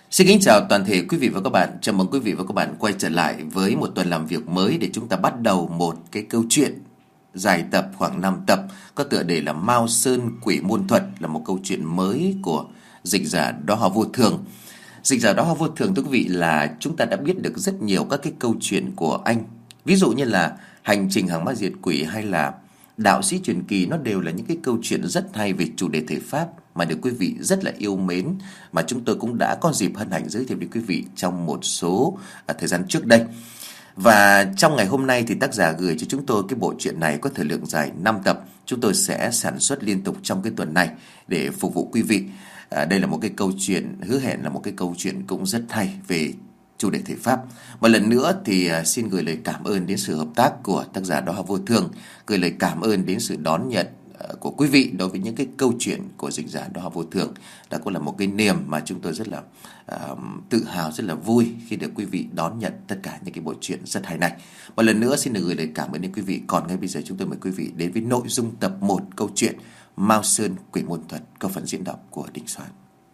Xin kính chào toàn thể quý vị và các bạn. Chào mừng quý vị và các bạn quay trở lại với một tuần làm việc mới để chúng ta bắt đầu một cái câu chuyện dài tập khoảng 5 tập có tựa đề là Mao Sơn Quỷ Môn Thuật, là một câu chuyện mới của dịch giả Đó Hoa Vô Thường. Dịch giả Đó Hoa Vô Thường, thưa quý vị, là chúng ta đã biết được rất nhiều các cái câu chuyện của anh. Ví dụ như là Hành trình hàng ma diệt quỷ hay là Đạo sĩ truyền kỳ, nó đều là những cái câu chuyện rất hay về chủ đề thể pháp mà được quý vị rất là yêu mến, mà chúng tôi cũng đã có dịp hân hạnh giới thiệu đến quý vị trong một số thời gian trước đây. Và trong ngày hôm nay thì tác giả gửi cho chúng tôi cái bộ truyện này có thời lượng dài 5 tập. Chúng tôi sẽ sản xuất liên tục trong cái tuần này để phục vụ quý vị. Đây là một cái câu chuyện hứa hẹn là một cái câu chuyện cũng rất hay về chủ đề thể pháp. Một lần nữa thì xin gửi lời cảm ơn đến sự hợp tác của tác giả Đó Hoa Vô Thường, gửi lời cảm ơn đến sự đón nhận của quý vị đối với những cái câu chuyện của dịch giả Đó Hoa Vô Thường. Đó cũng là một cái niềm mà chúng tôi rất là tự hào, rất là vui khi được quý vị đón nhận tất cả những cái bộ truyện rất hay này. Một lần nữa xin được gửi lời cảm ơn đến quý vị. Còn ngay bây giờ chúng tôi mời quý vị đến với nội dung tập 1 câu chuyện Mao Sơn Quỷ Môn Thuật, có phần diễn đọc của Đình Soạn.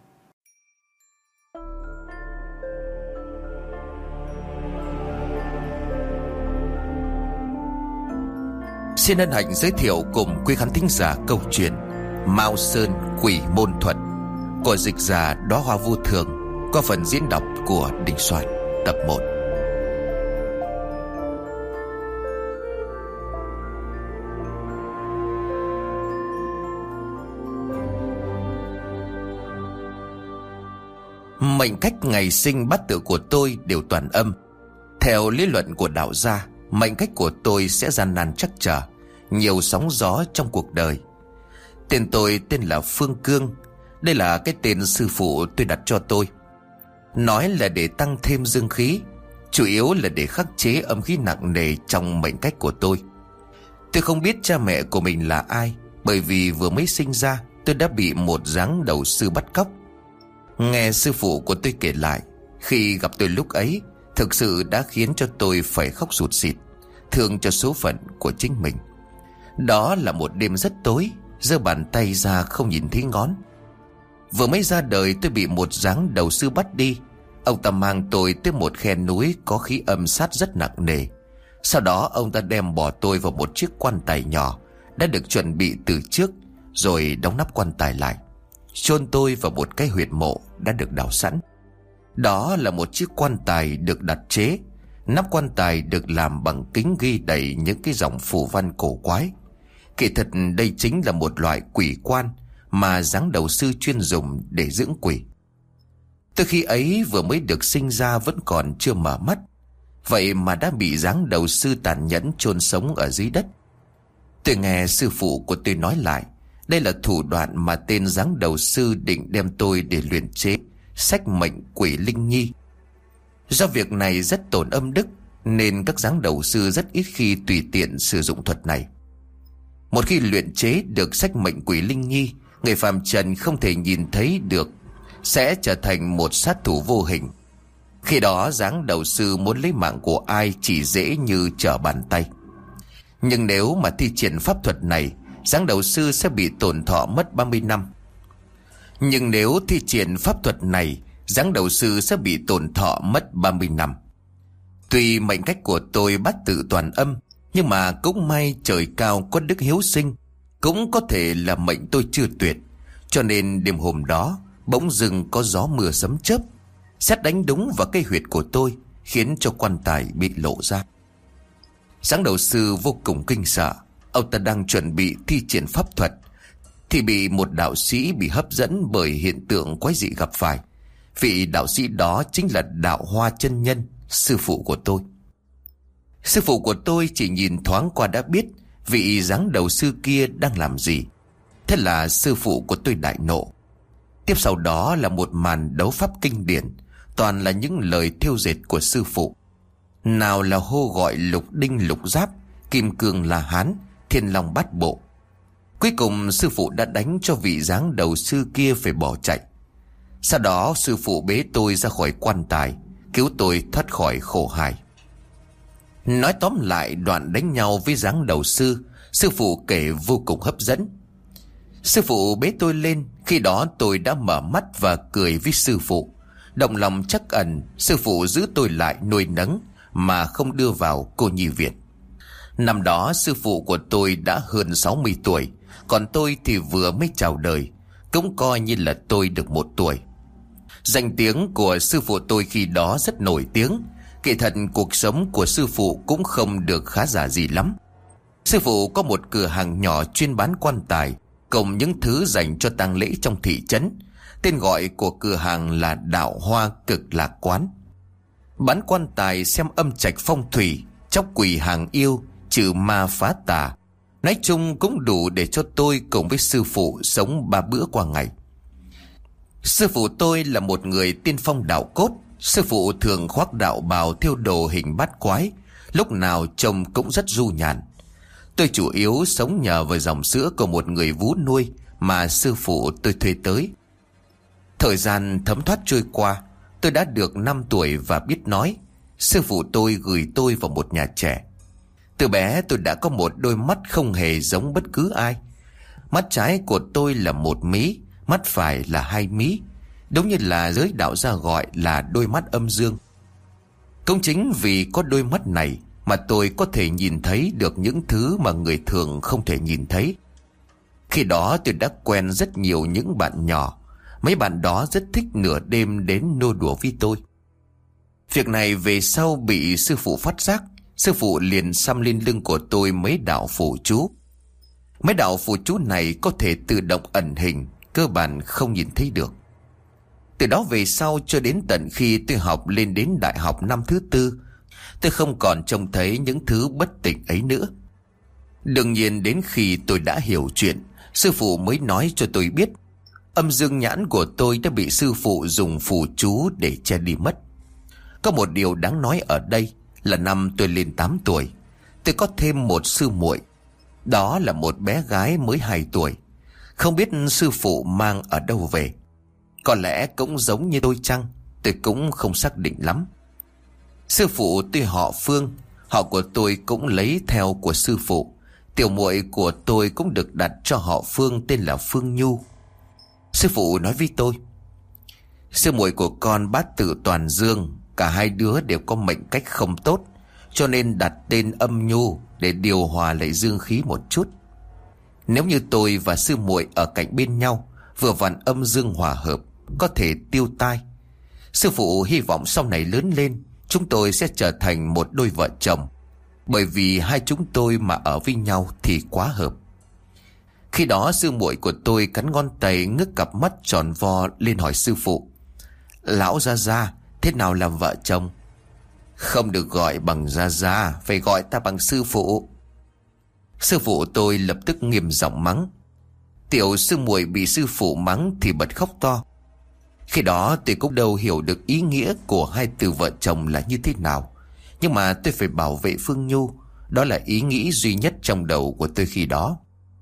Xin hân hạnh giới thiệu cùng quý khán thính giả câu chuyện Mao Sơn Quỷ Môn Thuật của dịch giả Đó Hoa Vô Thường, có phần diễn đọc của Đình Soạn, tập 1. Mệnh cách ngày sinh bát tự của tôi đều toàn âm. Theo lý luận của đạo gia, mệnh cách của tôi sẽ gian nan trắc trở, nhiều sóng gió trong cuộc đời. Tên tôi tên là Phương Cương. Đây là cái tên sư phụ tôi đặt cho tôi. Nói là để tăng thêm dương khí, chủ yếu là để khắc chế âm khí nặng nề trong mệnh cách của tôi. Tôi không biết cha mẹ của mình là ai, bởi vì vừa mới sinh ra tôi đã bị một giáng đầu sư bắt cóc. Nghe sư phụ của tôi kể lại, khi gặp tôi lúc ấy thực sự đã khiến cho tôi phải khóc sụt sịt, thương cho số phận của chính mình. Đó là một đêm rất tối, giơ bàn tay ra không nhìn thấy ngón. Vừa mới ra đời tôi bị một giáng đầu sư bắt đi. Ông ta mang tôi tới một khe núi có khí âm sát rất nặng nề. Sau đó ông ta đem bỏ tôi vào một chiếc quan tài nhỏ đã được chuẩn bị từ trước, rồi đóng nắp quan tài lại, chôn tôi vào một cái huyệt mộ đã được đào sẵn. Đó là một chiếc quan tài được đặt chế. Nắp quan tài được làm bằng kính ghi đầy những cái dòng phù văn cổ quái. Kỳ thật đây chính là một loại quỷ quan mà giáng đầu sư chuyên dùng để dưỡng quỷ. Từ khi ấy vừa mới được sinh ra vẫn còn chưa mở mắt, vậy mà đã bị giáng đầu sư tàn nhẫn chôn sống ở dưới đất. Tôi nghe sư phụ của tôi nói lại, đây là thủ đoạn mà tên giáng đầu sư định đem tôi để luyện chế sách mệnh quỷ linh nhi. Do việc này rất tổn âm đức, nên các giáng đầu sư rất ít khi tùy tiện sử dụng thuật này. Một khi luyện chế được sách mệnh quỷ linh nhi, người phàm trần không thể nhìn thấy được, sẽ trở thành một sát thủ vô hình. Khi đó giáng đầu sư muốn lấy mạng của ai chỉ dễ như trở bàn tay. Nhưng nếu mà thi triển pháp thuật này, giáng đầu sư sẽ bị tổn thọ mất 30 năm. Nhưng nếu thi triển pháp thuật này, giáng đầu sư sẽ bị tổn thọ mất 30 năm. Tuy mệnh cách của tôi bát tự toàn âm, nhưng mà cũng may trời cao có đức hiếu sinh. Cũng có thể là mệnh tôi chưa tuyệt, cho nên đêm hôm đó bỗng dưng có gió mưa sấm chớp, sét đánh đúng vào cái huyệt của tôi, khiến cho quan tài bị lộ ra. Giáng đầu sư vô cùng kinh sợ. Ông ta đang chuẩn bị thi triển pháp thuật thì bị một đạo sĩ bị hấp dẫn bởi hiện tượng quái dị gặp phải. Vị đạo sĩ đó chính là Đạo Hoa chân nhân, sư phụ của tôi. Sư phụ của tôi chỉ nhìn thoáng qua đã biết vị giáng đầu sư kia đang làm gì. Thế là sư phụ của tôi đại nộ. Tiếp sau đó là một màn đấu pháp kinh điển, toàn là những lời thêu dệt của sư phụ. Nào là hô gọi lục đinh lục giáp, kim cương la hán, thiên long bát bộ. Cuối cùng sư phụ đã đánh cho vị giáng đầu sư kia phải bỏ chạy. Sau đó sư phụ bế tôi ra khỏi quan tài, cứu tôi thoát khỏi khổ hải. Nói tóm lại, đoạn đánh nhau với giáng đầu sư, sư phụ kể vô cùng hấp dẫn. Sư phụ bế tôi lên, khi đó tôi đã mở mắt và cười với sư phụ. Động lòng trắc ẩn, sư phụ giữ tôi lại nuôi nấng mà không đưa vào cô nhi viện. Năm đó sư phụ của tôi đã hơn 60 tuổi, còn tôi thì vừa mới chào đời, cũng coi như là tôi được 1 tuổi. Danh tiếng của sư phụ tôi khi đó rất nổi tiếng. Kỳ thật cuộc sống của sư phụ cũng không được khá giả gì lắm. Sư phụ có một cửa hàng nhỏ chuyên bán quan tài cùng những thứ dành cho tang lễ trong thị trấn. Tên gọi của cửa hàng là Đạo Hoa Cực Lạc Quán. Bán quan tài xem âm trạch phong thủy, chóc quỷ hàng yêu, trừ ma phá tà. Nói chung cũng đủ để cho tôi cùng với sư phụ sống 3 bữa qua ngày. Sư phụ tôi là một người tiên phong đạo cốt. Sư phụ thường khoác đạo bào thêu đồ hình bát quái, lúc nào trông cũng rất du nhàn. Tôi chủ yếu sống nhờ vào dòng sữa của một người vú nuôi mà sư phụ tôi thuê tới. Thời gian thấm thoát trôi qua, tôi đã được 5 tuổi và biết nói. Sư phụ tôi gửi tôi vào một nhà trẻ. Từ bé tôi đã có một đôi mắt không hề giống bất cứ ai. Mắt trái của tôi là 1 mí, mắt phải là 2 mí, đúng như là giới đạo gia gọi là đôi mắt âm dương. Cũng chính vì có đôi mắt này mà tôi có thể nhìn thấy được những thứ mà người thường không thể nhìn thấy. Khi đó tôi đã quen rất nhiều những bạn nhỏ. Mấy bạn đó rất thích nửa đêm đến nô đùa với tôi. Việc này về sau bị sư phụ phát giác. Sư phụ liền xăm lên lưng của tôi mấy đạo phù chú. Mấy đạo phù chú này có thể tự động ẩn hình, cơ bản không nhìn thấy được. Từ đó về sau cho đến tận khi tôi học lên đến đại học năm thứ 4, tôi không còn trông thấy những thứ bất tịnh ấy nữa. Đương nhiên đến khi tôi đã hiểu chuyện, sư phụ mới nói cho tôi biết âm dương nhãn của tôi đã bị sư phụ dùng phù chú để che đi mất. Có một điều đáng nói ở đây là năm tôi lên 8 tuổi, tôi có thêm một sư muội. Đó là một bé gái mới 2 tuổi. Không biết sư phụ mang ở đâu về. Có lẽ cũng giống như tôi chăng, tôi cũng không xác định lắm. Sư phụ tuy họ Phương, họ của tôi cũng lấy theo của sư phụ. Tiểu muội của tôi cũng được đặt cho họ Phương tên là Phương Nhu. Sư phụ nói với tôi: sư muội của con bát tự toàn dương, cả hai đứa đều có mệnh cách không tốt, cho nên đặt tên âm nhu để điều hòa lại dương khí một chút. Nếu như tôi và sư muội ở cạnh bên nhau, vừa vặn âm dương hòa hợp, có thể tiêu tai. Sư phụ hy vọng sau này lớn lên chúng tôi sẽ trở thành một đôi vợ chồng, bởi vì hai chúng tôi mà ở với nhau thì quá hợp. Khi đó sư muội của tôi cắn ngón tay, ngước cặp mắt tròn vo lên hỏi sư phụ: lão gia gia, thế nào làm vợ chồng? Không được gọi bằng gia gia, phải gọi ta bằng sư phụ. Sư phụ tôi lập tức nghiêm giọng mắng. Tiểu sư muội bị sư phụ mắng thì bật khóc to. Khi đó tôi cũng đâu hiểu được ý nghĩa của hai từ vợ chồng là như thế nào, nhưng mà tôi phải bảo vệ Phương Nhu. Đó là ý nghĩ duy nhất trong đầu của tôi khi đó.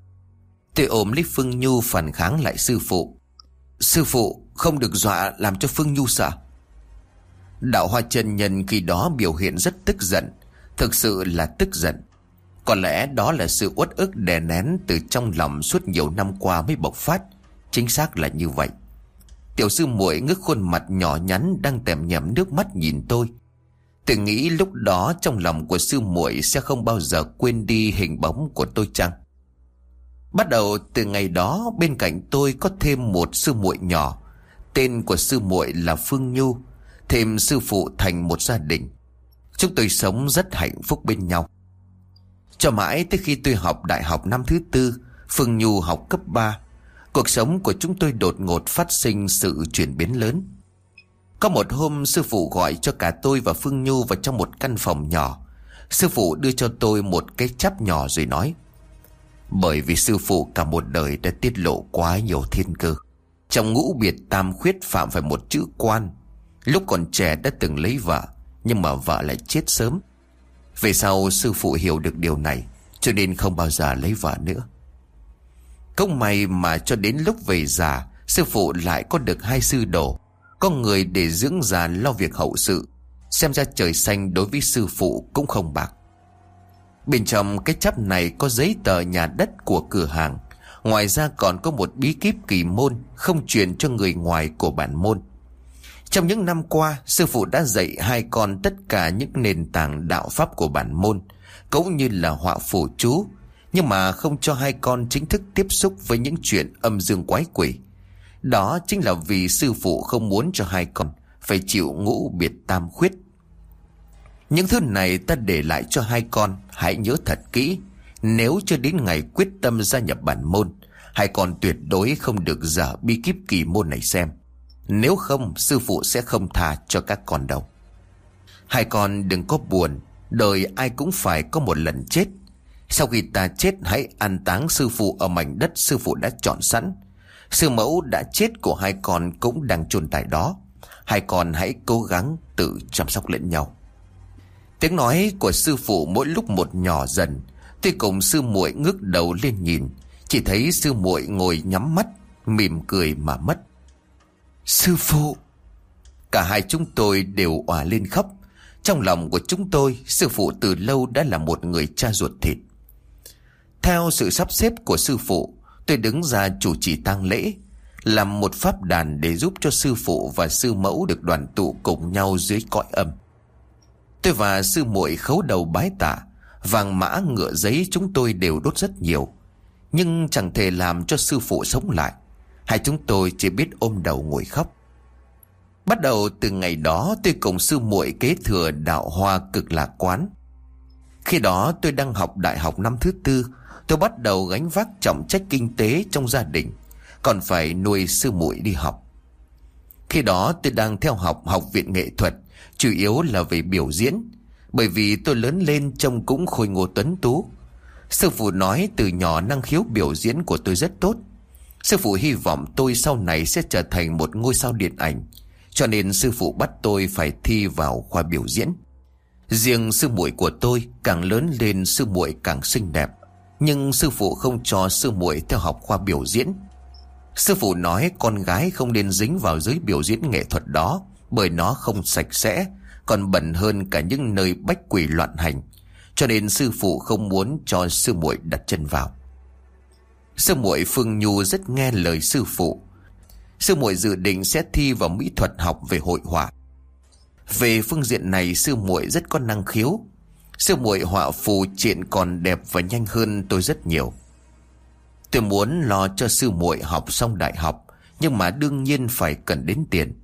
Tôi ôm lấy Phương Nhu phản kháng lại sư phụ. Sư phụ không được dọa làm cho Phương Nhu sợ. Đạo Hoa chân nhân khi đó biểu hiện rất tức giận. Thực sự là tức giận. Có lẽ đó là sự uất ức đè nén từ trong lòng suốt nhiều năm qua mới bộc phát. Chính xác là như vậy. Tiểu sư muội ngước khuôn mặt nhỏ nhắn đang tèm nhèm nước mắt nhìn tôi. Tôi nghĩ lúc đó trong lòng của sư muội sẽ không bao giờ quên đi hình bóng của tôi chăng? Bắt đầu từ ngày đó bên cạnh tôi có thêm một sư muội nhỏ. Tên của sư muội là Phương Nhu. Thêm sư phụ thành một gia đình. Chúng tôi sống rất hạnh phúc bên nhau. Cho mãi tới khi tôi học đại học năm thứ 4, Phương Nhu học cấp 3, cuộc sống của chúng tôi đột ngột phát sinh sự chuyển biến lớn. Có một hôm sư phụ gọi cho cả tôi và Phương Nhu vào trong một căn phòng nhỏ. Sư phụ đưa cho tôi một cái cháp nhỏ rồi nói: bởi vì sư phụ cả một đời đã tiết lộ quá nhiều thiên cơ. Trong ngũ biệt tam khuyết phạm phải một chữ quan. Lúc còn trẻ đã từng lấy vợ, nhưng mà vợ lại chết sớm. Về sau sư phụ hiểu được điều này, cho nên không bao giờ lấy vợ nữa. Cũng may mà cho đến lúc về già, sư phụ lại có được 2 sư đồ, có người để dưỡng già lo việc hậu sự. Xem ra trời xanh đối với sư phụ cũng không bạc. Bên trong cái cháp này có giấy tờ nhà đất của cửa hàng. Ngoài ra còn có một bí kíp kỳ môn không truyền cho người ngoài của bản môn. Trong những năm qua, sư phụ đã dạy hai con tất cả những nền tảng đạo pháp của bản môn, cũng như là họa phù chú, nhưng mà không cho hai con chính thức tiếp xúc với những chuyện âm dương quái quỷ. Đó chính là vì sư phụ không muốn cho hai con phải chịu ngũ biệt tam khuyết. Những thứ này ta để lại cho hai con, hãy nhớ thật kỹ. Nếu chưa đến ngày quyết tâm gia nhập bản môn, hai con tuyệt đối không được dở bí kíp kỳ môn này xem. Nếu không, sư phụ sẽ không tha cho các con đâu. Hai con đừng có buồn, đời ai cũng phải có một lần chết. Sau khi ta chết, hãy an táng sư phụ ở mảnh đất sư phụ đã chọn sẵn. Sư mẫu đã chết của hai con cũng đang chôn tại đó. Hai con hãy cố gắng tự chăm sóc lẫn nhau. Tiếng nói của sư phụ mỗi lúc một nhỏ dần. Tôi cùng sư muội ngước đầu lên nhìn, chỉ thấy sư muội ngồi nhắm mắt, mỉm cười mà mất. Sư phụ! Cả hai chúng tôi đều òa lên khóc. Trong lòng của chúng tôi, sư phụ từ lâu đã là một người cha ruột thịt. Theo sự sắp xếp của sư phụ, tôi đứng ra chủ trì tang lễ, làm một pháp đàn để giúp cho sư phụ và sư mẫu được đoàn tụ cùng nhau dưới cõi âm. Tôi và sư muội khấu đầu bái tạ, vàng mã ngựa giấy chúng tôi đều đốt rất nhiều, nhưng chẳng thể làm cho sư phụ sống lại. Hai chúng tôi chỉ biết ôm đầu ngồi khóc. Bắt đầu từ ngày đó, tôi cùng sư muội kế thừa đạo Hoa Cực Lạc Quán. Khi đó tôi đang học đại học năm thứ tư. Tôi bắt đầu gánh vác trọng trách kinh tế trong gia đình, còn phải nuôi sư muội đi học. Khi đó tôi đang theo học học viện nghệ thuật, chủ yếu là về biểu diễn. Bởi vì tôi lớn lên trông cũng khôi ngô tuấn tú. Sư phụ nói từ nhỏ năng khiếu biểu diễn của tôi rất tốt. Sư phụ hy vọng tôi sau này sẽ trở thành một ngôi sao điện ảnh, cho nên sư phụ bắt tôi phải thi vào khoa biểu diễn. Riêng sư muội của tôi càng lớn lên, sư muội càng xinh đẹp, nhưng sư phụ không cho sư muội theo học khoa biểu diễn. Sư phụ nói con gái không nên dính vào giới biểu diễn nghệ thuật đó, bởi nó không sạch sẽ, còn bẩn hơn cả những nơi bách quỷ loạn hành, cho nên sư phụ không muốn cho sư muội đặt chân vào. Sư muội Phương Nhu rất nghe lời sư phụ. Sư muội dự định sẽ thi vào mỹ thuật học về hội họa. Về phương diện này sư muội rất có năng khiếu. Sư muội họa phù triện còn đẹp và nhanh hơn tôi rất nhiều. Tôi muốn lo cho sư muội học xong đại học, nhưng mà đương nhiên phải cần đến tiền.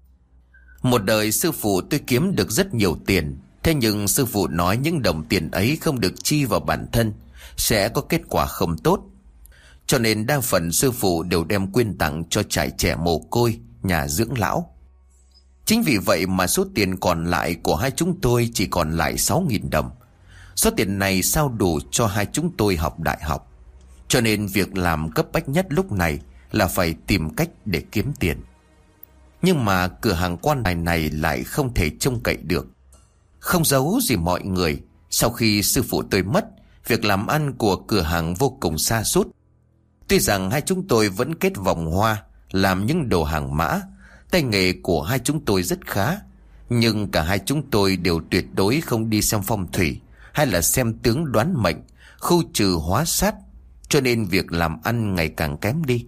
Một đời sư phụ tôi kiếm được rất nhiều tiền, thế nhưng sư phụ nói những đồng tiền ấy không được chi vào bản thân, sẽ có kết quả không tốt. Cho nên đa phần sư phụ đều đem quyên tặng cho trại trẻ mồ côi, nhà dưỡng lão. Chính vì vậy mà số tiền còn lại của hai chúng tôi chỉ còn lại 6.000 đồng. Số tiền này sao đủ cho hai chúng tôi học đại học. Cho nên việc làm cấp bách nhất lúc này là phải tìm cách để kiếm tiền. Nhưng mà cửa hàng quan tài này lại không thể trông cậy được. Không giấu gì mọi người, sau khi sư phụ tôi mất, việc làm ăn của cửa hàng vô cùng sa sút. Tuy rằng hai chúng tôi vẫn kết vòng hoa, làm những đồ hàng mã, tay nghề của hai chúng tôi rất khá, nhưng cả hai chúng tôi đều tuyệt đối không đi xem phong thủy hay là xem tướng đoán mệnh, khu trừ hóa sát, cho nên việc làm ăn ngày càng kém đi.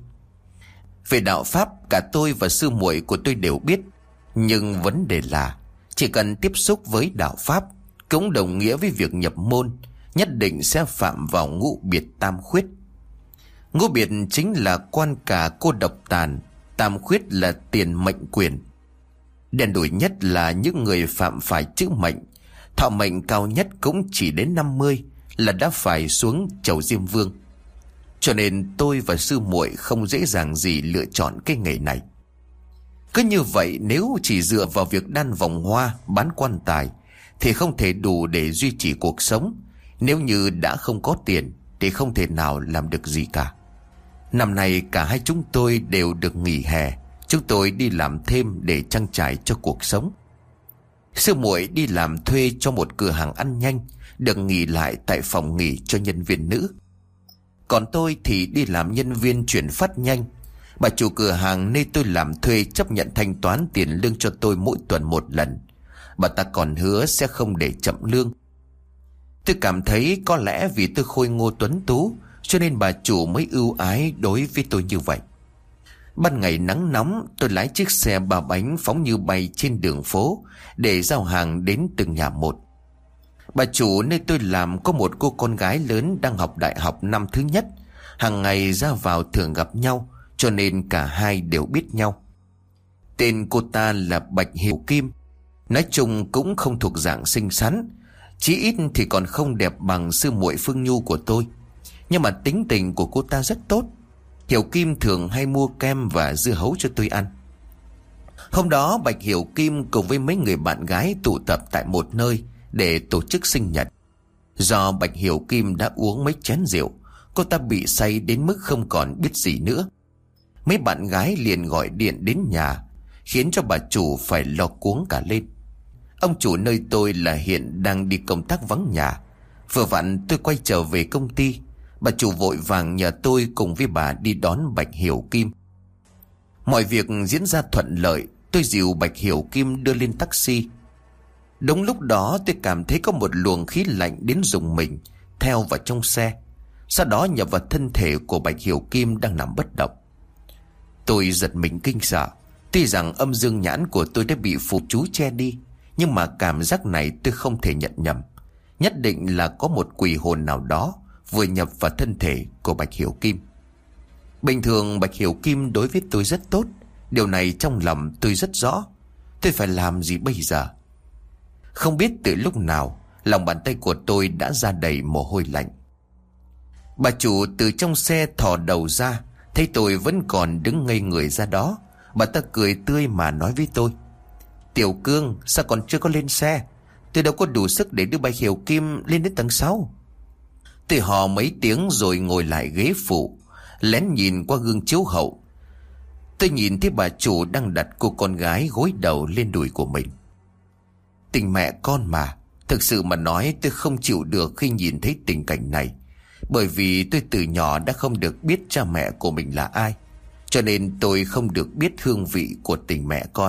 Về đạo pháp, cả tôi và sư muội của tôi đều biết, nhưng vấn đề là chỉ cần tiếp xúc với đạo pháp cũng đồng nghĩa với việc nhập môn, nhất định sẽ phạm vào ngũ biệt tam khuyết. Ngũ biệt chính là quan cả cô độc tàn, tam khuyết là tiền mệnh quyền. Đen đủi nhất là những người phạm phải chữ mệnh, thọ mệnh cao nhất cũng chỉ đến 50 là đã phải xuống chầu Diêm Vương. Cho nên tôi và sư muội không dễ dàng gì lựa chọn cái nghề này. Cứ như vậy, nếu chỉ dựa vào việc đan vòng hoa, bán quan tài thì không thể đủ để duy trì cuộc sống. Nếu như đã không có tiền thì không thể nào làm được gì cả. Năm nay cả hai chúng tôi đều được nghỉ hè. Chúng tôi đi làm thêm để trang trải cho cuộc sống. Sư muội đi làm thuê cho một cửa hàng ăn nhanh, được nghỉ lại tại phòng nghỉ cho nhân viên nữ. Còn tôi thì đi làm nhân viên chuyển phát nhanh. Bà chủ cửa hàng nơi tôi làm thuê chấp nhận thanh toán tiền lương cho tôi mỗi tuần một lần. Bà ta còn hứa sẽ không để chậm lương. Tôi cảm thấy có lẽ vì tôi khôi ngô tuấn tú, cho nên bà chủ mới ưu ái đối với tôi như vậy. Ban ngày nắng nóng, tôi lái chiếc xe 3 bánh phóng như bay trên đường phố để giao hàng đến từng nhà một. Bà chủ nơi tôi làm có một cô con gái lớn đang học đại học năm thứ nhất. Hàng ngày ra vào thường gặp nhau, cho nên cả hai đều biết nhau. Tên cô ta là Bạch Hiểu Kim. Nói chung cũng không thuộc dạng xinh xắn, chí ít thì còn không đẹp bằng sư muội Phương Nhu của tôi. Nhưng mà tính tình của cô ta rất tốt. Hiểu Kim thường hay mua kem và dưa hấu cho tôi ăn. Hôm đó Bạch Hiểu Kim cùng với mấy người bạn gái tụ tập tại một nơi để tổ chức sinh nhật. Do Bạch Hiểu Kim đã uống mấy chén rượu, cô ta bị say đến mức không còn biết gì nữa. Mấy bạn gái liền gọi điện đến nhà, khiến cho bà chủ phải lo cuống cả lên. Ông chủ nơi tôi là hiện đang đi công tác vắng nhà. Vừa vặn tôi quay trở về công ty, bà chủ vội vàng nhờ tôi cùng với bà đi đón Bạch Hiểu Kim. Mọi việc diễn ra thuận lợi, tôi dìu Bạch Hiểu Kim đưa lên taxi. Đúng lúc đó tôi cảm thấy có một luồng khí lạnh đến rùng mình theo vào trong xe, sau đó nhập vào thân thể của Bạch Hiểu Kim đang nằm bất động. Tôi giật mình kinh sợ. Tuy rằng âm dương nhãn của tôi đã bị phù chú che đi, nhưng mà cảm giác này tôi không thể nhận nhầm. Nhất định là có một quỷ hồn nào đó vừa nhập vào thân thể của Bạch Hiểu Kim. Bình thường Bạch Hiểu Kim đối với tôi rất tốt, điều này trong lòng tôi rất rõ. Tôi phải làm gì bây giờ? Không biết từ lúc nào, lòng bàn tay của tôi đã ra đầy mồ hôi lạnh. Bà chủ từ trong xe thò đầu ra, thấy tôi vẫn còn đứng ngây người ra đó. Bà ta cười tươi mà nói với tôi: "Tiểu Cương, sao còn chưa có lên xe? Tôi đâu có đủ sức để đưa Bạch Hiểu Kim lên đến tầng 6. Tôi hò mấy tiếng rồi ngồi lại ghế phụ, lén nhìn qua gương chiếu hậu. Tôi nhìn thấy bà chủ đang đặt cô con gái gối đầu lên đùi của mình. Tình mẹ con mà, thực sự mà nói tôi không chịu được khi nhìn thấy tình cảnh này. Bởi vì tôi từ nhỏ đã không được biết cha mẹ của mình là ai, cho nên tôi không được biết hương vị của tình mẹ con.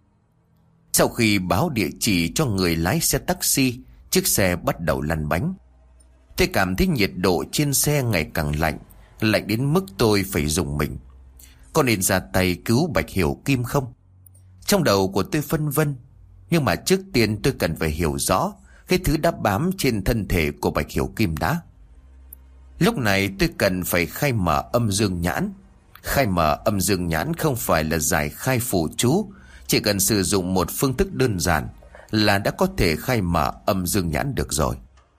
Sau khi báo địa chỉ cho người lái xe taxi, chiếc xe bắt đầu lăn bánh. Tôi cảm thấy nhiệt độ trên xe ngày càng lạnh, lạnh đến mức tôi phải rùng mình. Có nên ra tay cứu Bạch Hiểu Kim không? Trong đầu của tôi phân vân. Nhưng mà trước tiên tôi cần phải hiểu rõ cái thứ đã bám trên thân thể của Bạch Hiểu Kim đã. Lúc này tôi cần phải khai mở âm dương nhãn. Khai mở âm dương nhãn không phải là giải khai phù chú, chỉ cần sử dụng một phương thức đơn giản là đã có thể khai mở âm dương nhãn được rồi.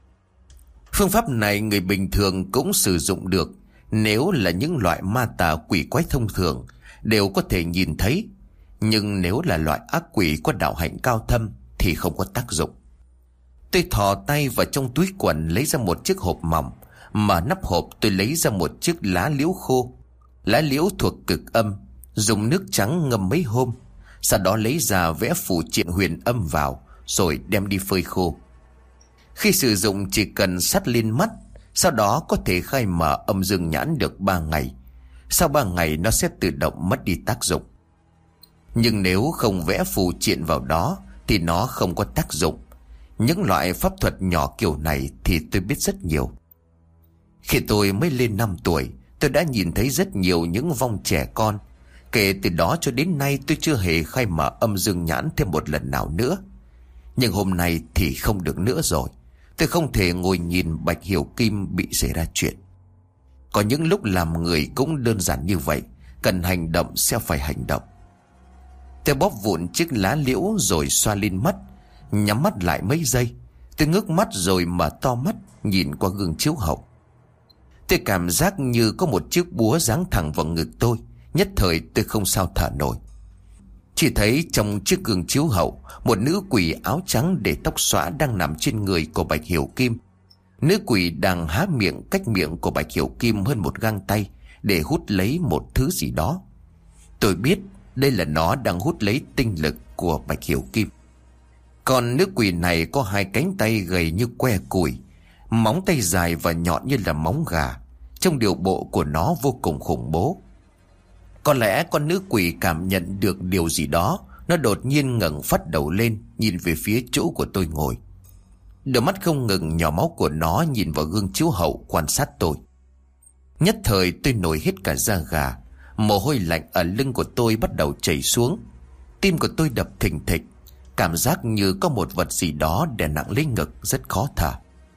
Phương pháp này người bình thường cũng sử dụng được. Nếu là những loại ma tà quỷ quái thông thường đều có thể nhìn thấy, nhưng nếu là loại ác quỷ có đạo hạnh cao thâm thì không có tác dụng. Tôi thò tay vào trong túi quần lấy ra một chiếc hộp mỏng. Mở nắp hộp tôi lấy ra một chiếc lá liễu khô. Lá liễu thuộc cực âm, dùng nước trắng ngâm mấy hôm. Sau đó lấy ra vẽ phù triện huyền âm vào, rồi đem đi phơi khô. Khi sử dụng chỉ cần sắt lên mắt, sau đó có thể khai mở âm dương nhãn được 3 ngày. Sau 3 ngày nó sẽ tự động mất đi tác dụng. Nhưng nếu không vẽ phù triện vào đó thì nó không có tác dụng. Những loại pháp thuật nhỏ kiểu này thì tôi biết rất nhiều. Khi tôi mới lên 5 tuổi, tôi đã nhìn thấy rất nhiều những vong trẻ con. Kể từ đó cho đến nay tôi chưa hề khai mở âm dương nhãn thêm một lần nào nữa. Nhưng hôm nay thì không được nữa rồi. Tôi không thể ngồi nhìn Bạch Hiểu Kim bị xảy ra chuyện. Có những lúc làm người cũng đơn giản như vậy, cần hành động sẽ phải hành động. Tôi bóp vụn chiếc lá liễu rồi xoa lên mắt, nhắm mắt lại mấy giây. Tôi ngước mắt rồi mở to mắt nhìn qua gương chiếu hậu. Tôi cảm giác như có một chiếc búa giáng thẳng vào ngực tôi. Nhất thời tôi không sao thở nổi. Chỉ thấy trong chiếc gương chiếu hậu, một nữ quỷ áo trắng để tóc xõa đang nằm trên người của Bạch Hiểu Kim. Nữ quỷ đang há miệng cách miệng của Bạch Hiểu Kim hơn một gang tay để hút lấy một thứ gì đó. Tôi biết đây là nó đang hút lấy tinh lực của Bạch Hiểu Kim. Còn nữ quỷ này có 2 cánh tay gầy như que củi, móng tay dài và nhọn như là móng gà. Trong điều bộ của nó vô cùng khủng bố. Có lẽ con nữ quỷ cảm nhận được điều gì đó, nó đột nhiên ngẩng phát đầu lên, nhìn về phía chỗ của tôi ngồi. Đôi mắt không ngừng nhỏ máu của nó nhìn vào gương chiếu hậu quan sát tôi. Nhất thời tôi nổi hết cả da gà, Mồ hôi lạnh ở lưng của tôi bắt đầu chảy xuống. Tim của tôi đập thình thịch. Cảm giác như có một vật gì đó đè nặng lấy ngực, rất khó thở.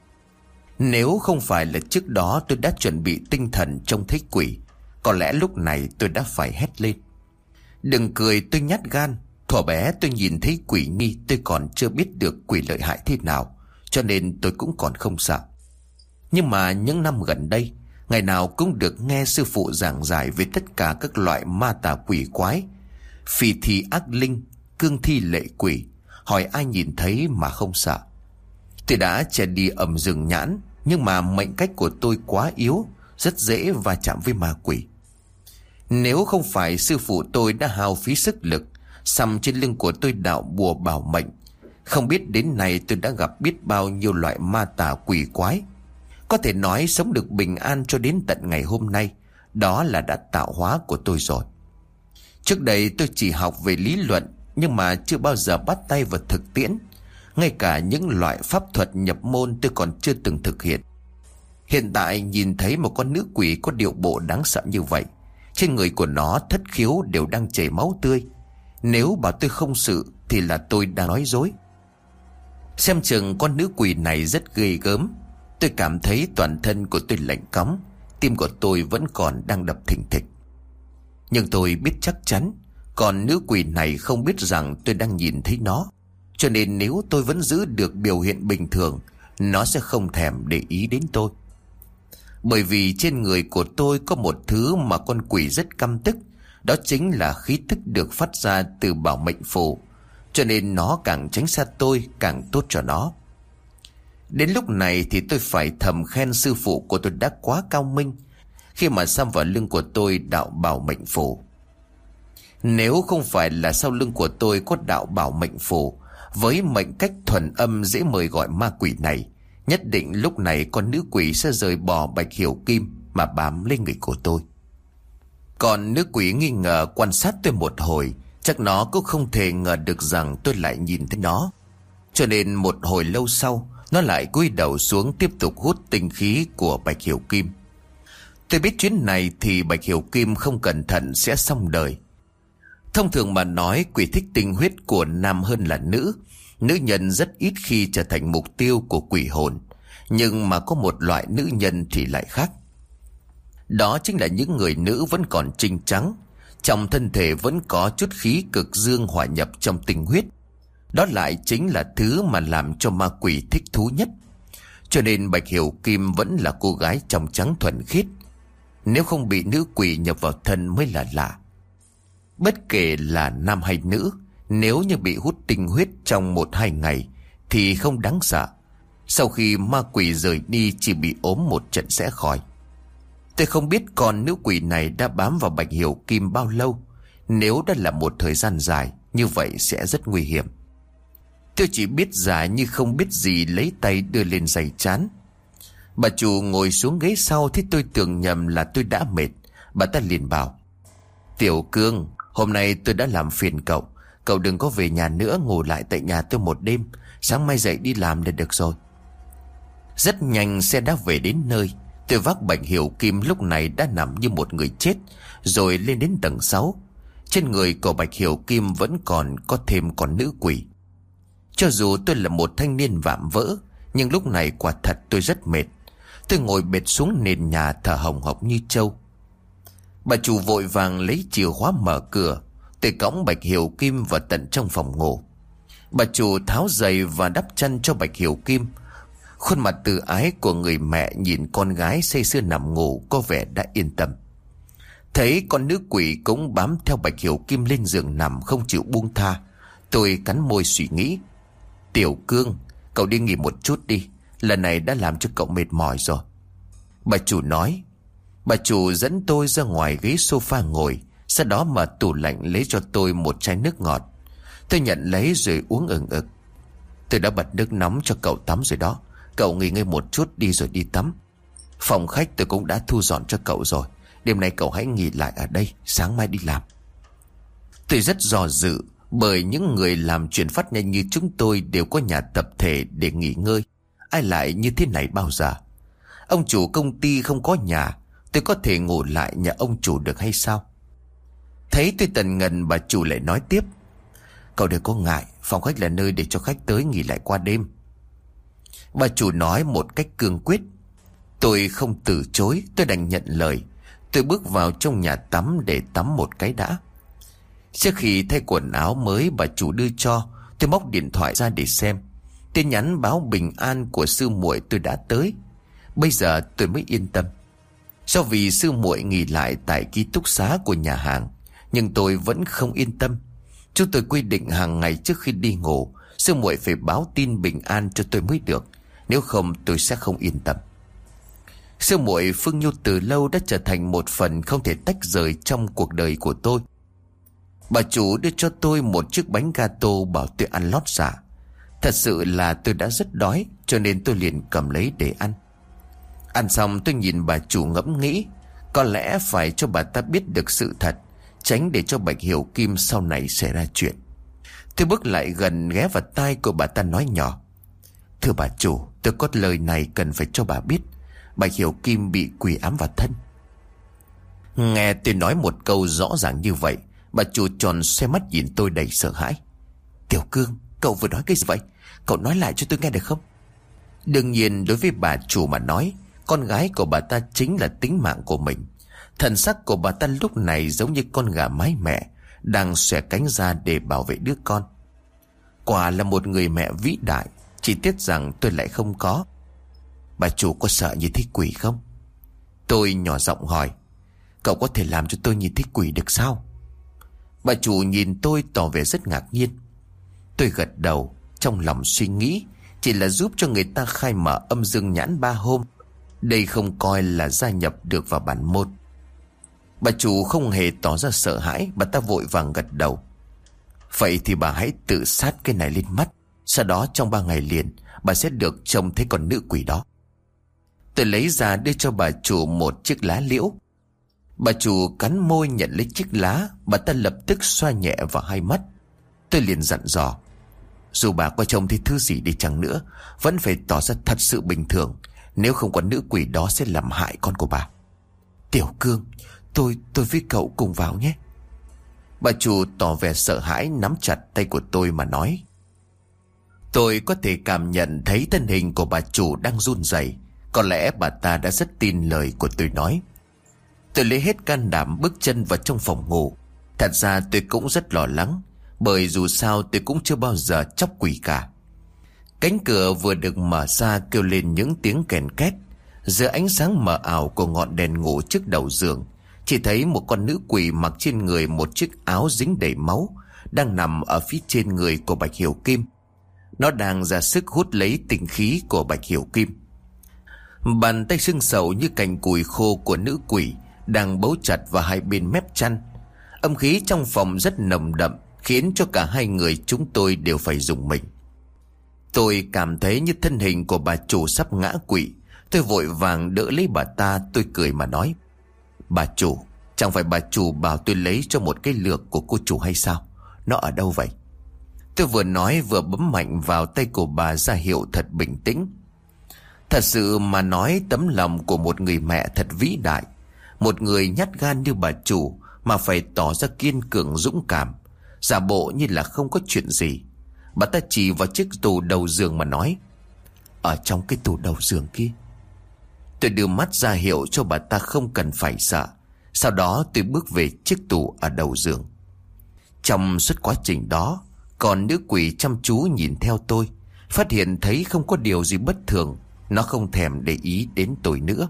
Nếu không phải là trước đó tôi đã chuẩn bị tinh thần trông thấy quỷ, có lẽ lúc này tôi đã phải hét lên. Đừng cười, tôi nhát gan. Thuở bé tôi nhìn thấy quỷ nhi, tôi còn chưa biết được quỷ lợi hại thế nào, cho nên tôi cũng còn không sợ. Nhưng mà những năm gần đây, ngày nào cũng được nghe sư phụ giảng giải về tất cả các loại ma tà quỷ quái, phì thi ác linh, cương thi lệ quỷ, hỏi ai nhìn thấy mà không sợ. Tôi đã che đi ầm rừng nhãn, nhưng mà mệnh cách của tôi quá yếu, rất dễ va chạm với ma quỷ. Nếu không phải sư phụ tôi đã hao phí sức lực xăm trên lưng của tôi đạo bùa bảo mệnh, không biết đến nay tôi đã gặp biết bao nhiêu loại ma tà quỷ quái. Có thể nói sống được bình an cho đến tận ngày hôm nay, đó là đã tạo hóa của tôi rồi. Trước đây tôi chỉ học về lý luận, nhưng mà chưa bao giờ bắt tay vào thực tiễn. Ngay cả những loại pháp thuật nhập môn tôi còn chưa từng thực hiện. Hiện tại nhìn thấy một con nữ quỷ có điệu bộ đáng sợ như vậy, trên người của nó thất khiếu đều đang chảy máu tươi. Nếu bảo tôi không sự thì là tôi đang nói dối. Xem chừng con nữ quỷ này rất ghê gớm. Tôi cảm thấy toàn thân của tôi lạnh cóng, tim của tôi vẫn còn đang đập thình thịch. Nhưng tôi biết chắc chắn con nữ quỷ này không biết rằng tôi đang nhìn thấy nó, cho nên nếu tôi vẫn giữ được biểu hiện bình thường, nó sẽ không thèm để ý đến tôi. Bởi vì trên người của tôi có một thứ mà con quỷ rất căm tức, đó chính là khí tức được phát ra từ bảo mệnh phù, cho nên nó càng tránh xa tôi càng tốt cho nó. Đến lúc này thì tôi phải thầm khen sư phụ của tôi đã quá cao minh khi mà xăm vào lưng của tôi đạo bảo mệnh phù. Nếu không phải là sau lưng của tôi có đạo bảo mệnh phù, với mệnh cách thuần âm dễ mời gọi ma quỷ này, nhất định lúc này con nữ quỷ sẽ rời bỏ Bạch Hiểu Kim mà bám lên người của tôi. Còn nữ quỷ nghi ngờ quan sát tôi một hồi, chắc nó cũng không thể ngờ được rằng tôi lại nhìn thấy nó. Cho nên một hồi lâu sau, nó lại cúi đầu xuống tiếp tục hút tinh khí của Bạch Hiểu Kim. Tôi biết chuyến này thì Bạch Hiểu Kim không cẩn thận sẽ xong đời. Thông thường mà nói, quỷ thích tinh huyết của nam hơn là nữ. Nữ nhân rất ít khi trở thành mục tiêu của quỷ hồn. Nhưng mà có một loại nữ nhân thì lại khác. Đó chính là những người nữ vẫn còn trinh trắng, trong thân thể vẫn có chút khí cực dương hòa nhập trong tinh huyết. Đó lại chính là thứ mà làm cho ma quỷ thích thú nhất. Cho nên Bạch Hiểu Kim vẫn là cô gái trong trắng thuần khiết. Nếu không bị nữ quỷ nhập vào thân mới là lạ. Bất kể là nam hay nữ, nếu như bị hút tinh huyết trong 1-2 ngày thì không đáng sợ. Sau khi ma quỷ rời đi chỉ bị ốm một trận sẽ khỏi. Tôi không biết con nữ quỷ này đã bám vào Bạch Hiểu Kim bao lâu. Nếu đã là một thời gian dài, như vậy sẽ rất nguy hiểm. Tôi chỉ biết giả như không biết gì, lấy tay đưa lên giày trán. Bà chủ ngồi xuống ghế sau thì tôi tưởng nhầm là tôi đã mệt. Bà ta liền bảo: Tiểu Cương, hôm nay tôi đã làm phiền cậu. Cậu đừng có về nhà nữa, ngủ lại tại nhà tôi một đêm, sáng mai dậy đi làm là được rồi. Rất nhanh xe đã về đến nơi. Tôi vác Bạch Hiểu Kim lúc này đã nằm như một người chết, rồi lên đến tầng 6. Trên người của Bạch Hiểu Kim vẫn còn có thêm con nữ quỷ. Cho dù tôi là một thanh niên vạm vỡ, nhưng lúc này quả thật tôi rất mệt. Tôi ngồi bệt xuống nền nhà thở hồng hộc như trâu. Bà chủ vội vàng lấy chìa khóa mở cửa. Tôi cõng Bạch Hiểu Kim vào tận trong phòng ngủ. Bà chủ tháo giày và đắp chăn cho Bạch Hiểu Kim. Khuôn mặt từ ái của người mẹ nhìn con gái say sưa nằm ngủ có vẻ đã yên tâm. Thấy con nữ quỷ cũng bám theo Bạch Hiểu Kim lên giường nằm không chịu buông tha, tôi cắn môi suy nghĩ. Tiểu Cương, cậu đi nghỉ một chút đi, lần này đã làm cho cậu mệt mỏi rồi. Bà chủ nói. Bà chủ dẫn tôi ra ngoài ghế sofa ngồi, sau đó mở tủ lạnh lấy cho tôi một chai nước ngọt. Tôi nhận lấy rồi uống ừng ực. Tôi đã bật nước nóng cho cậu tắm rồi đó. Cậu nghỉ ngơi một chút đi rồi đi tắm. Phòng khách tôi cũng đã thu dọn cho cậu rồi. Đêm nay cậu hãy nghỉ lại ở đây, sáng mai đi làm. Tôi rất do dự, bởi những người làm chuyển phát nhanh như chúng tôi đều có nhà tập thể để nghỉ ngơi. Ai lại như thế này bao giờ? Ông chủ công ty không có nhà, tôi có thể ngủ lại nhà ông chủ được hay sao? Thấy tôi tần ngần, bà chủ lại nói tiếp: Cậu đừng có ngại, phòng khách là nơi để cho khách tới nghỉ lại qua đêm. Bà chủ nói một cách cương quyết. Tôi không từ chối, tôi đành nhận lời. Tôi bước vào trong nhà tắm để tắm một cái đã. Trước khi thay quần áo mới bà chủ đưa cho, tôi móc điện thoại ra để xem. Tin nhắn báo bình an của sư muội tôi đã tới. Bây giờ tôi mới yên tâm. Do vì sư muội nghỉ lại tại ký túc xá của nhà hàng, nhưng tôi vẫn không yên tâm. Chúng tôi quy định hàng ngày trước khi đi ngủ, sư muội phải báo tin bình an cho tôi mới được. Nếu không tôi sẽ không yên tâm. Sư muội Phương Nhu từ lâu đã trở thành một phần không thể tách rời trong cuộc đời của tôi. Bà chủ đưa cho tôi một chiếc bánh gato bảo tôi ăn lót dạ. Thật sự là tôi đã rất đói, cho nên tôi liền cầm lấy để ăn. Ăn xong tôi nhìn bà chủ ngẫm nghĩ, có lẽ phải cho bà ta biết được sự thật, tránh để cho Bạch Hiểu Kim sau này xảy ra chuyện. Tôi bước lại gần, ghé vào tai của bà ta nói nhỏ: Thưa bà chủ, tôi có lời này cần phải cho bà biết. Bạch Hiểu Kim bị quỷ ám vào thân. Nghe tôi nói một câu rõ ràng như vậy, bà chủ tròn xoe mắt nhìn tôi đầy sợ hãi. Tiểu Cương, cậu vừa nói cái gì vậy? Cậu nói lại cho tôi nghe được không? Đương nhiên đối với bà chủ mà nói, con gái của bà ta chính là tính mạng của mình. Thần sắc của bà ta lúc này giống như con gà mái mẹ đang xòe cánh ra để bảo vệ đứa con. Quả là một người mẹ vĩ đại, chỉ tiếc rằng tôi lại không có. Bà chủ có sợ như thấy quỷ không? Tôi nhỏ giọng hỏi. Cậu có thể làm cho tôi nhìn thấy quỷ được sao? Bà chủ nhìn tôi tỏ vẻ rất ngạc nhiên. Tôi gật đầu, trong lòng suy nghĩ chỉ là giúp cho người ta khai mở âm dương nhãn 3 hôm. Đây không coi là gia nhập được vào bản môn. Bà chủ không hề tỏ ra sợ hãi, bà ta vội vàng gật đầu. Vậy thì bà hãy tự sát cái này lên mắt. Sau đó trong 3 ngày liền, bà sẽ được trông thấy con nữ quỷ đó. Tôi lấy ra đưa cho bà chủ một chiếc lá liễu. Bà chủ cắn môi nhận lấy chiếc lá. Bà ta lập tức xoa nhẹ vào hai mắt. Tôi liền dặn dò: Dù bà có trông thấy thứ gì đi chăng nữa, vẫn phải tỏ ra thật sự bình thường, nếu không con nữ quỷ đó sẽ làm hại con của bà. Tiểu Cương, tôi với cậu cùng vào nhé. Bà chủ tỏ vẻ sợ hãi, nắm chặt tay của tôi mà nói. Tôi có thể cảm nhận thấy thân hình của bà chủ đang run rẩy. Có lẽ bà ta đã rất tin lời của tôi nói. Tôi lấy hết can đảm bước chân vào trong phòng ngủ. Thật ra tôi cũng rất lo lắng, bởi dù sao tôi cũng chưa bao giờ chọc quỷ cả. Cánh cửa vừa được mở ra kêu lên những tiếng kèn két. Giữa ánh sáng mờ ảo của ngọn đèn ngủ trước đầu giường, chỉ thấy một con nữ quỷ mặc trên người một chiếc áo dính đầy máu đang nằm ở phía trên người của Bạch Hiểu Kim. Nó đang ra sức hút lấy tinh khí của Bạch Hiểu Kim. Bàn tay sưng sầu như cành cùi khô của nữ quỷ đang bấu chặt vào hai bên mép chăn. Âm khí trong phòng rất nồng đậm, khiến cho cả hai người chúng tôi đều phải rùng mình. Tôi cảm thấy như thân hình của bà chủ sắp ngã quỵ. Tôi vội vàng đỡ lấy bà ta. Tôi cười mà nói: Bà chủ, chẳng phải bà chủ bảo tôi lấy cho một cái lược của cô chủ hay sao? Nó ở đâu vậy? Tôi vừa nói vừa bấm mạnh vào tay của bà ra hiệu thật bình tĩnh. Thật sự mà nói, tấm lòng của một người mẹ thật vĩ đại. Một người nhát gan như bà chủ mà phải tỏ ra kiên cường dũng cảm, giả bộ như là không có chuyện gì. Bà ta chỉ vào chiếc tủ đầu giường mà nói: Ở trong cái tủ đầu giường kia. Tôi đưa mắt ra hiệu cho bà ta không cần phải sợ. Sau đó tôi bước về chiếc tủ ở đầu giường. Trong suốt quá trình đó, con nữ quỷ chăm chú nhìn theo tôi. Phát hiện thấy không có điều gì bất thường, nó không thèm để ý đến tôi nữa.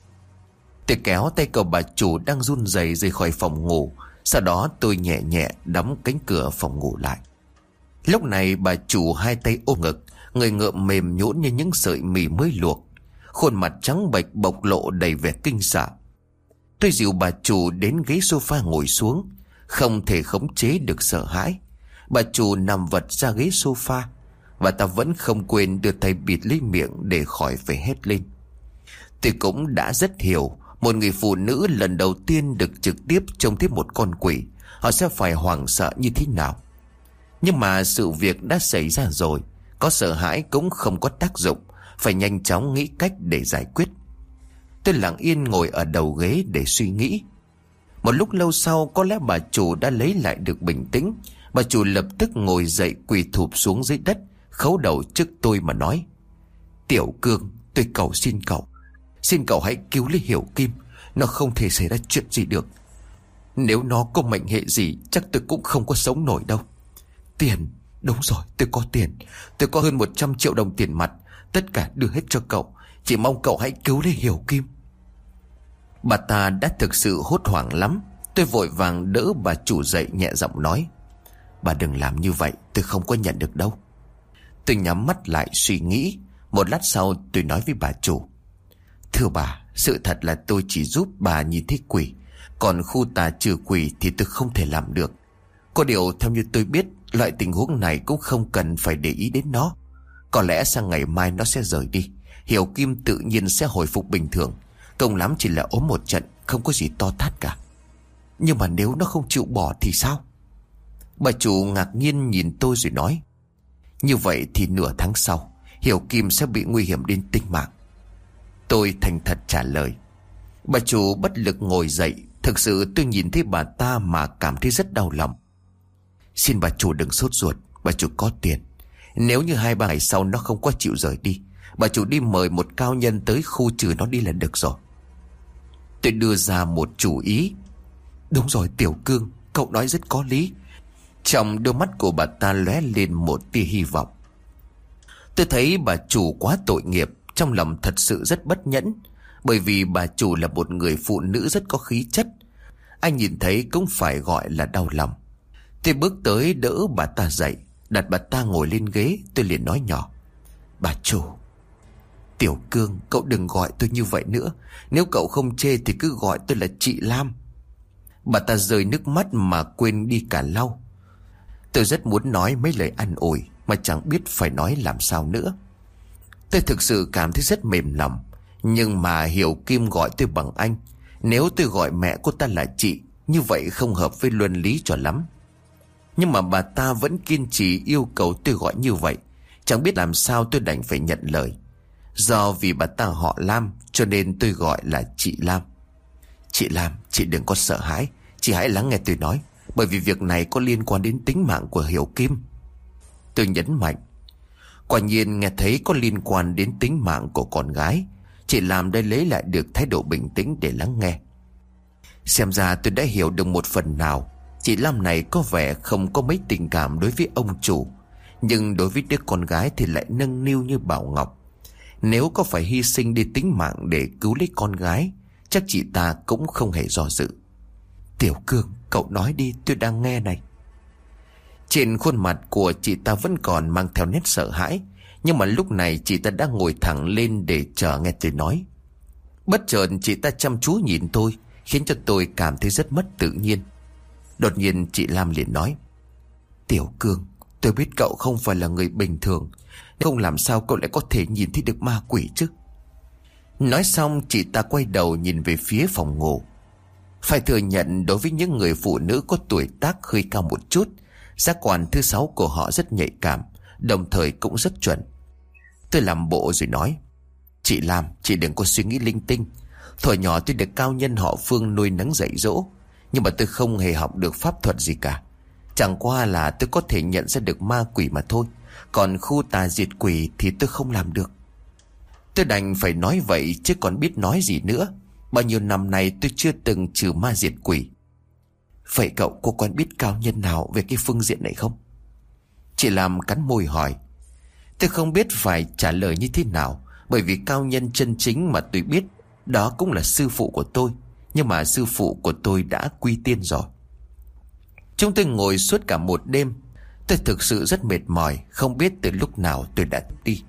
Tôi kéo tay của bà chủ đang run rẩy rời khỏi phòng ngủ. Sau đó tôi nhẹ nhẹ đóng cánh cửa phòng ngủ lại. Lúc này bà chủ hai tay ôm ngực, người ngợm mềm nhũn như những sợi mì mới luộc, khuôn mặt trắng bệch bộc lộ đầy vẻ kinh sợ. Tôi dìu bà chủ đến ghế sofa ngồi xuống, không thể khống chế được sợ hãi. Bà chủ nằm vật ra ghế sofa, và ta vẫn không quên đưa tay bịt lấy miệng để khỏi phải hét lên. Tôi cũng đã rất hiểu, một người phụ nữ lần đầu tiên được trực tiếp trông thấy một con quỷ, họ sẽ phải hoảng sợ như thế nào. Nhưng mà sự việc đã xảy ra rồi, có sợ hãi cũng không có tác dụng, phải nhanh chóng nghĩ cách để giải quyết. Tôi lặng yên ngồi ở đầu ghế để suy nghĩ. Một lúc lâu sau, có lẽ bà chủ đã lấy lại được bình tĩnh. Bà chủ lập tức ngồi dậy, quỳ thụp xuống dưới đất, khấu đầu trước tôi mà nói: Tiểu Cương, tôi cầu xin cậu, xin cậu hãy cứu lấy Hiểu Kim. Nó không thể xảy ra chuyện gì được. Nếu nó có mệnh hệ gì, chắc tôi cũng không có sống nổi đâu. Tiền, đúng rồi, tôi có tiền. Tôi có hơn 100 triệu đồng tiền mặt. Tất cả đưa hết cho cậu. Chỉ mong cậu hãy cứu lấy Hiểu Kim. Bà ta đã thực sự hốt hoảng lắm. Tôi vội vàng đỡ bà chủ dậy, nhẹ giọng nói: Bà đừng làm như vậy, tôi không có nhận được đâu. Tôi nhắm mắt lại suy nghĩ. Một lát sau tôi nói với bà chủ: Thưa bà, sự thật là tôi chỉ giúp bà nhìn thấy quỷ, còn khu tà trừ quỷ thì tôi không thể làm được. Có điều theo như tôi biết, loại tình huống này cũng không cần phải để ý đến nó. Có lẽ sang ngày mai nó sẽ rời đi. Hiểu Kim tự nhiên sẽ hồi phục bình thường. Cùng lắm chỉ là ốm một trận, không có gì to tát cả. Nhưng mà nếu nó không chịu bỏ thì sao? Bà chủ ngạc nhiên nhìn tôi rồi nói: Như vậy thì nửa tháng sau, Hiểu Kim sẽ bị nguy hiểm đến tính mạng. Tôi thành thật trả lời. Bà chủ bất lực ngồi dậy. Thực sự tôi nhìn thấy bà ta mà cảm thấy rất đau lòng. Xin bà chủ đừng sốt ruột, bà chủ có tiền. Nếu như 2-3 ngày sau nó không có chịu rời đi, bà chủ đi mời một cao nhân tới khu trừ nó đi là được rồi. Tôi đưa ra một chủ ý. Đúng rồi Tiểu Cương, cậu nói rất có lý. Trong đôi mắt của bà ta lóe lên một tia hy vọng. Tôi thấy bà chủ quá tội nghiệp, trong lòng thật sự rất bất nhẫn. Bởi vì bà chủ là một người phụ nữ rất có khí chất. Anh nhìn thấy cũng phải gọi là đau lòng. Tôi bước tới đỡ bà ta dậy, đặt bà ta ngồi lên ghế. Tôi liền nói nhỏ: Bà chủ, Tiểu Cương, cậu đừng gọi tôi như vậy nữa. Nếu cậu không chê thì cứ gọi tôi là chị Lam. Bà ta rơi nước mắt mà quên đi cả lau. Tôi rất muốn nói mấy lời an ủi mà chẳng biết phải nói làm sao nữa. Tôi thực sự cảm thấy rất mềm lòng. Nhưng mà Hiểu Kim gọi tôi bằng anh. Nếu tôi gọi mẹ cô ta là chị, như vậy không hợp với luân lý cho lắm. Nhưng mà bà ta vẫn kiên trì yêu cầu tôi gọi như vậy. Chẳng biết làm sao, tôi đành phải nhận lời. Do vì bà ta họ Lam cho nên tôi gọi là chị Lam. Chị Lam, chị đừng có sợ hãi. Chị hãy lắng nghe tôi nói. Bởi vì việc này có liên quan đến tính mạng của Hiểu Kim. Tôi nhấn mạnh. Quả nhiên nghe thấy có liên quan đến tính mạng của con gái. Chị Lam đã lấy lại được thái độ bình tĩnh để lắng nghe. Xem ra tôi đã hiểu được một phần nào. Chị Lam này có vẻ không có mấy tình cảm đối với ông chủ, nhưng đối với đứa con gái thì lại nâng niu như bảo ngọc. Nếu có phải hy sinh đi tính mạng để cứu lấy con gái, chắc chị ta cũng không hề do dự. Tiểu Cương, cậu nói đi, tôi đang nghe này. Trên khuôn mặt của chị ta vẫn còn mang theo nét sợ hãi. Nhưng mà lúc này chị ta đã ngồi thẳng lên để chờ nghe tôi nói. Bất chợt chị ta chăm chú nhìn tôi, khiến cho tôi cảm thấy rất mất tự nhiên. Đột nhiên chị Lam liền nói: Tiểu Cương, tôi biết cậu không phải là người bình thường. Nếu không làm sao cậu lại có thể nhìn thấy được ma quỷ chứ? Nói xong chị ta quay đầu nhìn về phía phòng ngủ. Phải thừa nhận đối với những người phụ nữ có tuổi tác hơi cao một chút, giác quan thứ 6 của họ rất nhạy cảm, đồng thời cũng rất chuẩn. Tôi làm bộ rồi nói: Chị Lam, chị đừng có suy nghĩ linh tinh. Thuở nhỏ tôi được cao nhân họ Phương nuôi nấng dạy dỗ, nhưng mà tôi không hề học được pháp thuật gì cả. Chẳng qua là tôi có thể nhận ra được ma quỷ mà thôi. Còn khu tà diệt quỷ thì tôi không làm được. Tôi đành phải nói vậy chứ còn biết nói gì nữa. Bao nhiêu năm nay tôi chưa từng trừ ma diệt quỷ. Vậy cậu có quen biết cao nhân nào về cái phương diện này không? Chị Lam cắn môi hỏi. Tôi không biết phải trả lời như thế nào, bởi vì cao nhân chân chính mà tôi biết đó cũng là sư phụ của tôi. Nhưng mà sư phụ của tôi đã quy tiên rồi. Chúng tôi ngồi suốt cả một đêm. Tôi thực sự rất mệt mỏi, không biết từ lúc nào tôi đã đi.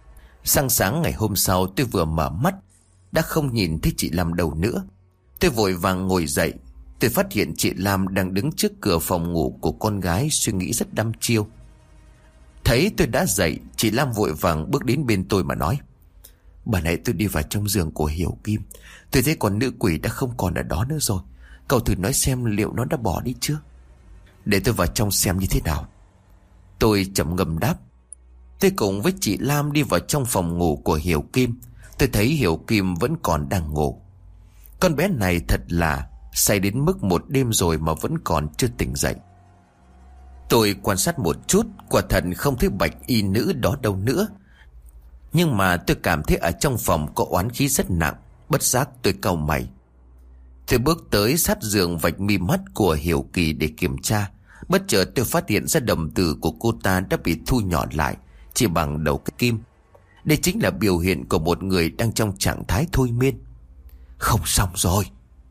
Sáng ngày hôm sau tôi vừa mở mắt đã không nhìn thấy chị Lam đâu nữa. Tôi vội vàng ngồi dậy. Tôi phát hiện chị Lam đang đứng trước cửa phòng ngủ của con gái, suy nghĩ rất đăm chiêu. Thấy tôi đã dậy, chị Lam vội vàng bước đến bên tôi mà nói: Bà nãy tôi đi vào trong giường của Hiểu Kim, tôi thấy con nữ quỷ đã không còn ở đó nữa rồi. Cậu thử nói xem liệu nó đã bỏ đi chưa? Để tôi vào trong xem như thế nào. Tôi chậm ngâm đáp. Tôi cùng với chị Lam đi vào trong phòng ngủ của Hiểu Kim. Tôi thấy Hiểu Kim vẫn còn đang ngủ. Con bé này thật là say đến mức một đêm rồi mà vẫn còn chưa tỉnh dậy. Tôi quan sát một chút, quả thật không thấy bạch y nữ đó đâu nữa. Nhưng mà tôi cảm thấy ở trong phòng có oán khí rất nặng. Bất giác tôi cau mày. Tôi bước tới sát giường vạch mi mắt của Hiểu Kỳ để kiểm tra. Bất chợt tôi phát hiện ra đồng tử của cô ta đã bị thu nhỏ lại, chỉ bằng đầu cái kim. Đây chính là biểu hiện của một người đang trong trạng thái thôi miên. Không xong rồi.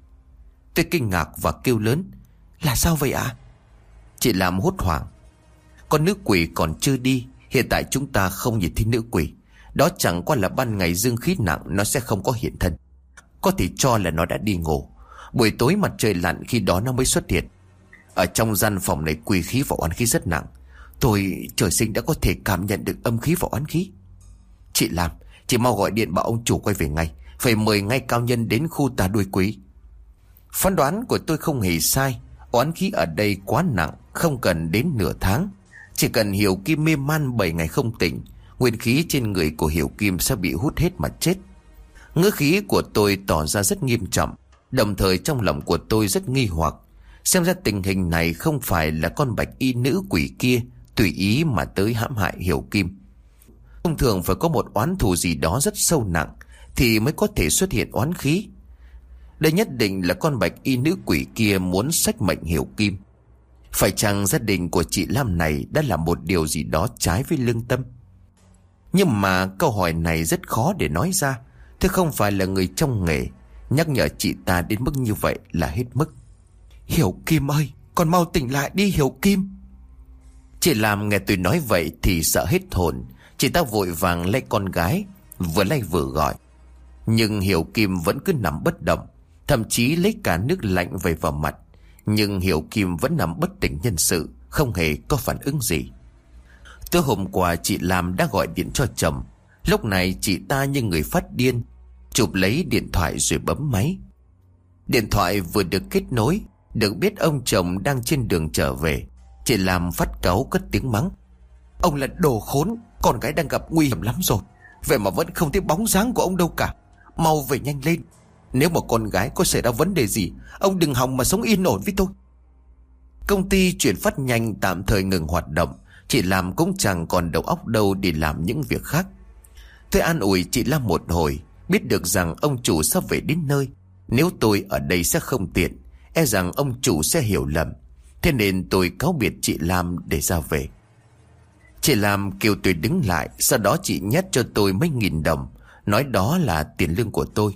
Tôi kinh ngạc và kêu lớn. Là sao vậy ạ? Chị làm hốt hoảng. Con nữ quỷ còn chưa đi. Hiện tại chúng ta không nhìn thấy nữ quỷ. Đó chẳng qua là ban ngày dương khí nặng, nó sẽ không có hiện thân. Có thể cho là nó đã đi ngủ. Buổi tối mặt trời lặn khi đó nó mới xuất hiện. Ở trong gian phòng này quỷ khí và oán khí rất nặng. Tôi trời sinh đã có thể cảm nhận được âm khí và oán khí. Chị làm, chị mau gọi điện bảo ông chủ quay về ngay. Phải mời ngay cao nhân đến khu tà đuôi quỷ. Phán đoán của tôi không hề sai. Oán khí ở đây quá nặng, không cần đến nửa tháng. Chỉ cần Hiểu Kim mê man 7 ngày không tỉnh, nguyên khí trên người của Hiểu Kim sẽ bị hút hết mà chết. Ngữ khí của tôi tỏ ra rất nghiêm trọng. Đồng thời trong lòng của tôi rất nghi hoặc. Xem ra tình hình này không phải là con bạch y nữ quỷ kia tùy ý mà tới hãm hại Hiểu Kim. Thông thường phải có một oán thù gì đó rất sâu nặng thì mới có thể xuất hiện oán khí. Đây nhất định là con bạch y nữ quỷ kia muốn xách mệnh Hiểu Kim. Phải chăng gia đình của chị Lam này đã làm một điều gì đó trái với lương tâm? Nhưng mà câu hỏi này rất khó để nói ra. Tôi không phải là người trong nghề. Nhắc nhở chị ta đến mức như vậy là hết mức. Hiểu Kim ơi, con mau tỉnh lại đi Hiểu Kim. Chị Lam nghe tôi nói vậy thì sợ hết hồn. Chị ta vội vàng lấy con gái, vừa lay vừa gọi. Nhưng Hiểu Kim vẫn cứ nằm bất động, thậm chí lấy cả nước lạnh vẩy vào mặt. Nhưng Hiểu Kim vẫn nằm bất tỉnh nhân sự, không hề có phản ứng gì. Tối hôm qua chị Lam đã gọi điện cho chồng. Lúc này chị ta như người phát điên, chụp lấy điện thoại rồi bấm máy. Điện thoại vừa được kết nối, được biết ông chồng đang trên đường trở về. Chị Lam phát cáu cất tiếng mắng. Ông là đồ khốn, con gái đang gặp nguy hiểm lắm rồi. Vậy mà vẫn không thấy bóng dáng của ông đâu cả. Mau về nhanh lên. Nếu mà con gái có xảy ra vấn đề gì, ông đừng hòng mà sống yên ổn với tôi. Công ty chuyển phát nhanh tạm thời ngừng hoạt động. Chị Lam cũng chẳng còn đầu óc đâu để làm những việc khác. Tôi an ủi chị Lam một hồi, biết được rằng ông chủ sắp về đến nơi. Nếu tôi ở đây sẽ không tiện, e rằng ông chủ sẽ hiểu lầm. Thế nên tôi cáo biệt chị Lam để ra về. Chị Lam kêu tôi đứng lại. Sau đó chị nhét cho tôi mấy nghìn đồng, nói đó là tiền lương của tôi.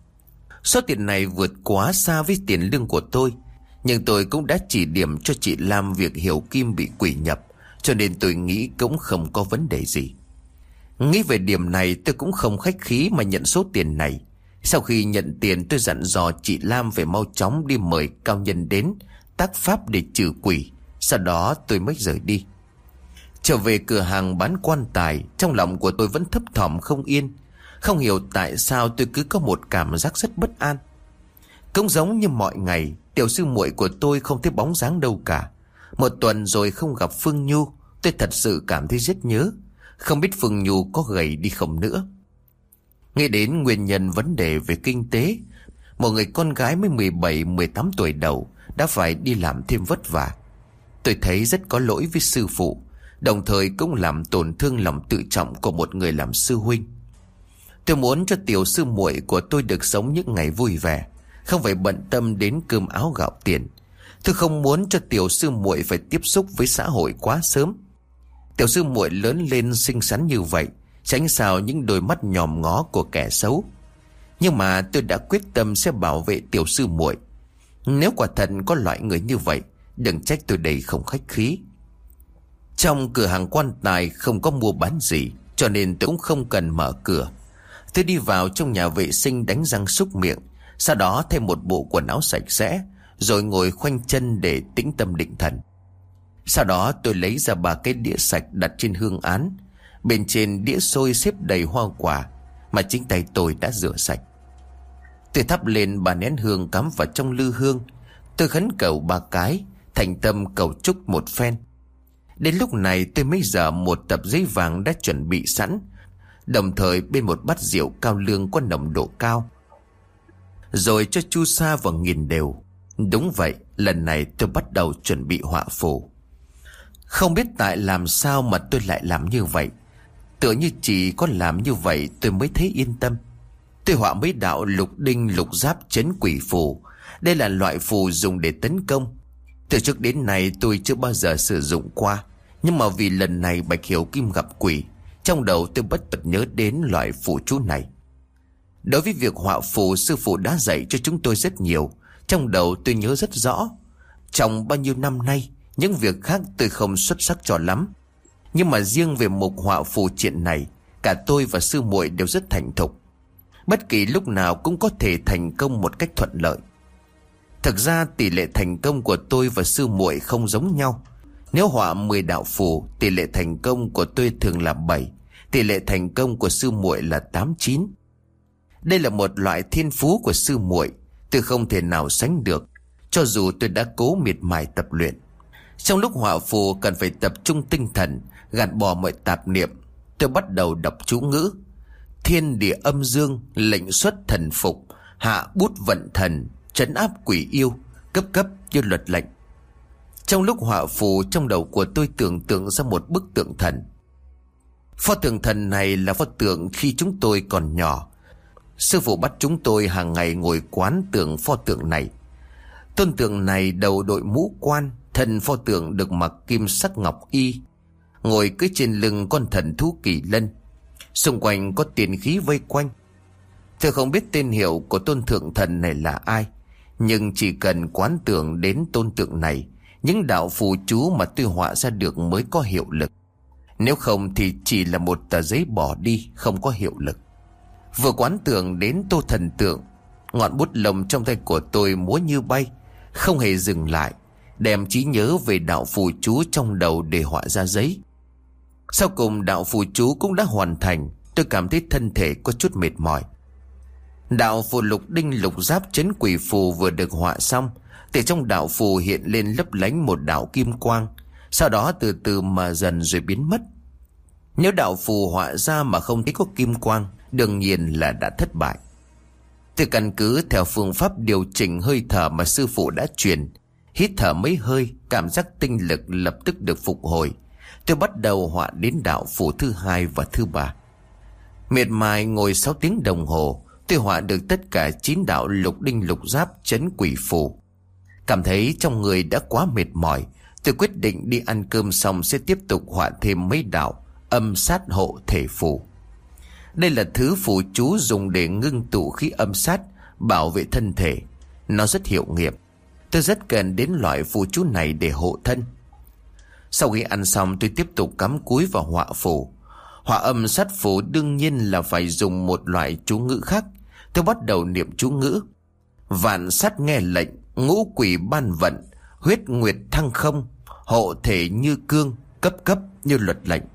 Số tiền này vượt quá xa với tiền lương của tôi. Nhưng tôi cũng đã chỉ điểm cho chị Lam việc Hiểu Kim bị quỷ nhập, cho nên tôi nghĩ cũng không có vấn đề gì. Nghĩ về điểm này tôi cũng không khách khí mà nhận số tiền này. Sau khi nhận tiền tôi dặn dò chị Lam phải mau chóng đi mời cao nhân đến tác pháp để trừ quỷ. Sau đó tôi mới rời đi. Trở về cửa hàng bán quan tài, trong lòng của tôi vẫn thấp thỏm không yên. Không hiểu tại sao tôi cứ có một cảm giác rất bất an. Cũng giống như mọi ngày, tiểu sư muội của tôi không thấy bóng dáng đâu cả. Một tuần rồi không gặp Phương Nhu, tôi thật sự cảm thấy rất nhớ. Không biết Phương Nhu có gầy đi không nữa. Nghĩ đến nguyên nhân vấn đề về kinh tế, một người con gái mới 17-18 tuổi đầu đã phải đi làm thêm vất vả. Tôi thấy rất có lỗi với sư phụ, đồng thời cũng làm tổn thương lòng tự trọng của một người làm sư huynh. Tôi muốn cho tiểu sư muội của tôi được sống những ngày vui vẻ, không phải bận tâm đến cơm áo gạo tiền. Tôi không muốn cho tiểu sư muội phải tiếp xúc với xã hội quá sớm. Tiểu sư muội lớn lên xinh xắn như vậy, tránh sao những đôi mắt nhòm ngó của kẻ xấu. Nhưng mà tôi đã quyết tâm sẽ bảo vệ tiểu sư muội. Nếu quả thật có loại người như vậy, đừng trách tôi đây không khách khí. Trong cửa hàng quan tài không có mua bán gì, cho nên tôi cũng không cần mở cửa. Tôi đi vào trong nhà vệ sinh đánh răng súc miệng, sau đó thêm một bộ quần áo sạch sẽ, rồi ngồi khoanh chân để tĩnh tâm định thần. Sau đó tôi lấy ra 3 cái đĩa sạch đặt trên hương án. Bên trên đĩa xôi xếp đầy hoa quả mà chính tay tôi đã rửa sạch. Tôi thắp lên 3 nén hương cắm vào trong lư hương. Tôi khấn cầu 3 cái, thành tâm cầu chúc một phen. Đến lúc này tôi mới dở một tập giấy vàng đã chuẩn bị sẵn, đồng thời bên một bát rượu cao lương có nồng độ cao, rồi cho chu sa vào nghiền đều. Đúng vậy, lần này tôi bắt đầu chuẩn bị họa phù. Không biết tại làm sao mà tôi lại làm như vậy. Tựa như chỉ có làm như vậy tôi mới thấy yên tâm. Tôi họa mấy đạo lục đinh lục giáp trấn quỷ phù. Đây là loại phù dùng để tấn công. Từ trước đến nay tôi chưa bao giờ sử dụng qua, nhưng mà vì lần này Bạch Hiểu Kim gặp quỷ, trong đầu tôi bất chợt nhớ đến loại phù chú này. Đối với việc họa phù, sư phụ đã dạy cho chúng tôi rất nhiều. Trong đầu tôi nhớ rất rõ. Trong bao nhiêu năm nay, những việc khác tôi không xuất sắc cho lắm, nhưng mà riêng về mục họa phù triện này, cả tôi và sư muội đều rất thành thục. Bất kỳ lúc nào cũng có thể thành công một cách thuận lợi. Thực ra tỷ lệ thành công của tôi và sư muội không giống nhau. Nếu họa 10 đạo phù, tỷ lệ thành công của tôi thường là 7, tỷ lệ thành công của sư muội là 8-9. Đây là một loại thiên phú của sư muội, tôi không thể nào sánh được, cho dù tôi đã cố miệt mài tập luyện. Trong lúc họa phù cần phải tập trung tinh thần, gạt bỏ mọi tạp niệm. Tôi bắt đầu đọc chú ngữ: thiên địa âm dương, lệnh xuất thần phục, hạ bút vận thần, trấn áp quỷ yêu, cấp cấp như luật lệnh. Trong lúc họa phù, trong đầu của tôi tưởng tượng ra một bức tượng thần. Pho tượng thần này là pho tượng khi chúng tôi còn nhỏ. Sư phụ bắt chúng tôi hàng ngày ngồi quán tượng pho tượng này. Tôn tượng này đầu đội mũ quan, thân pho tượng được mặc kim sắc ngọc y, ngồi cưỡi trên lưng con thần thú kỳ lân. Xung quanh có tiền khí vây quanh. Tôi không biết tên hiệu của tôn thượng thần này là ai, nhưng chỉ cần quán tưởng đến tôn tượng này, những đạo phù chú mà tôi họa ra được mới có hiệu lực. Nếu không thì chỉ là một tờ giấy bỏ đi, không có hiệu lực. Vừa quán tưởng đến tô thần tượng, ngọn bút lông trong tay của tôi múa như bay, không hề dừng lại, đem trí nhớ về đạo phù chú trong đầu để họa ra giấy. Sau cùng đạo phù chú cũng đã hoàn thành. Tôi cảm thấy thân thể có chút mệt mỏi. Đạo phù lục đinh lục giáp trấn quỷ phù vừa được họa xong, thì trong đạo phù hiện lên lấp lánh một đạo kim quang, sau đó từ từ mà dần rồi biến mất. Nếu đạo phù họa ra mà không thấy có kim quang, đương nhiên là đã thất bại. Tôi căn cứ theo phương pháp điều chỉnh hơi thở mà sư phụ đã truyền, hít thở mấy hơi, cảm giác tinh lực lập tức được phục hồi. Tôi bắt đầu họa đến đạo phù thứ 2 và thứ 3. Miệt mài ngồi 6 tiếng đồng hồ, tôi họa được tất cả 9 đạo lục đinh lục giáp trấn quỷ phù. Cảm thấy trong người đã quá mệt mỏi, tôi quyết định đi ăn cơm xong sẽ tiếp tục họa thêm mấy đạo âm sát hộ thể phù. Đây là thứ phù chú dùng để ngưng tụ khí âm sát, bảo vệ thân thể. Nó rất hiệu nghiệm. Tôi rất cần đến loại phù chú này để hộ thân. Sau khi ăn xong, tôi tiếp tục cắm cúi vào họa phù. Họa âm sát phù đương nhiên là phải dùng một loại chú ngữ khác. Tôi bắt đầu niệm chú ngữ: vạn sát nghe lệnh, ngũ quỷ ban vận, huyết nguyệt thăng không, hộ thể như cương, cấp cấp như luật lệnh.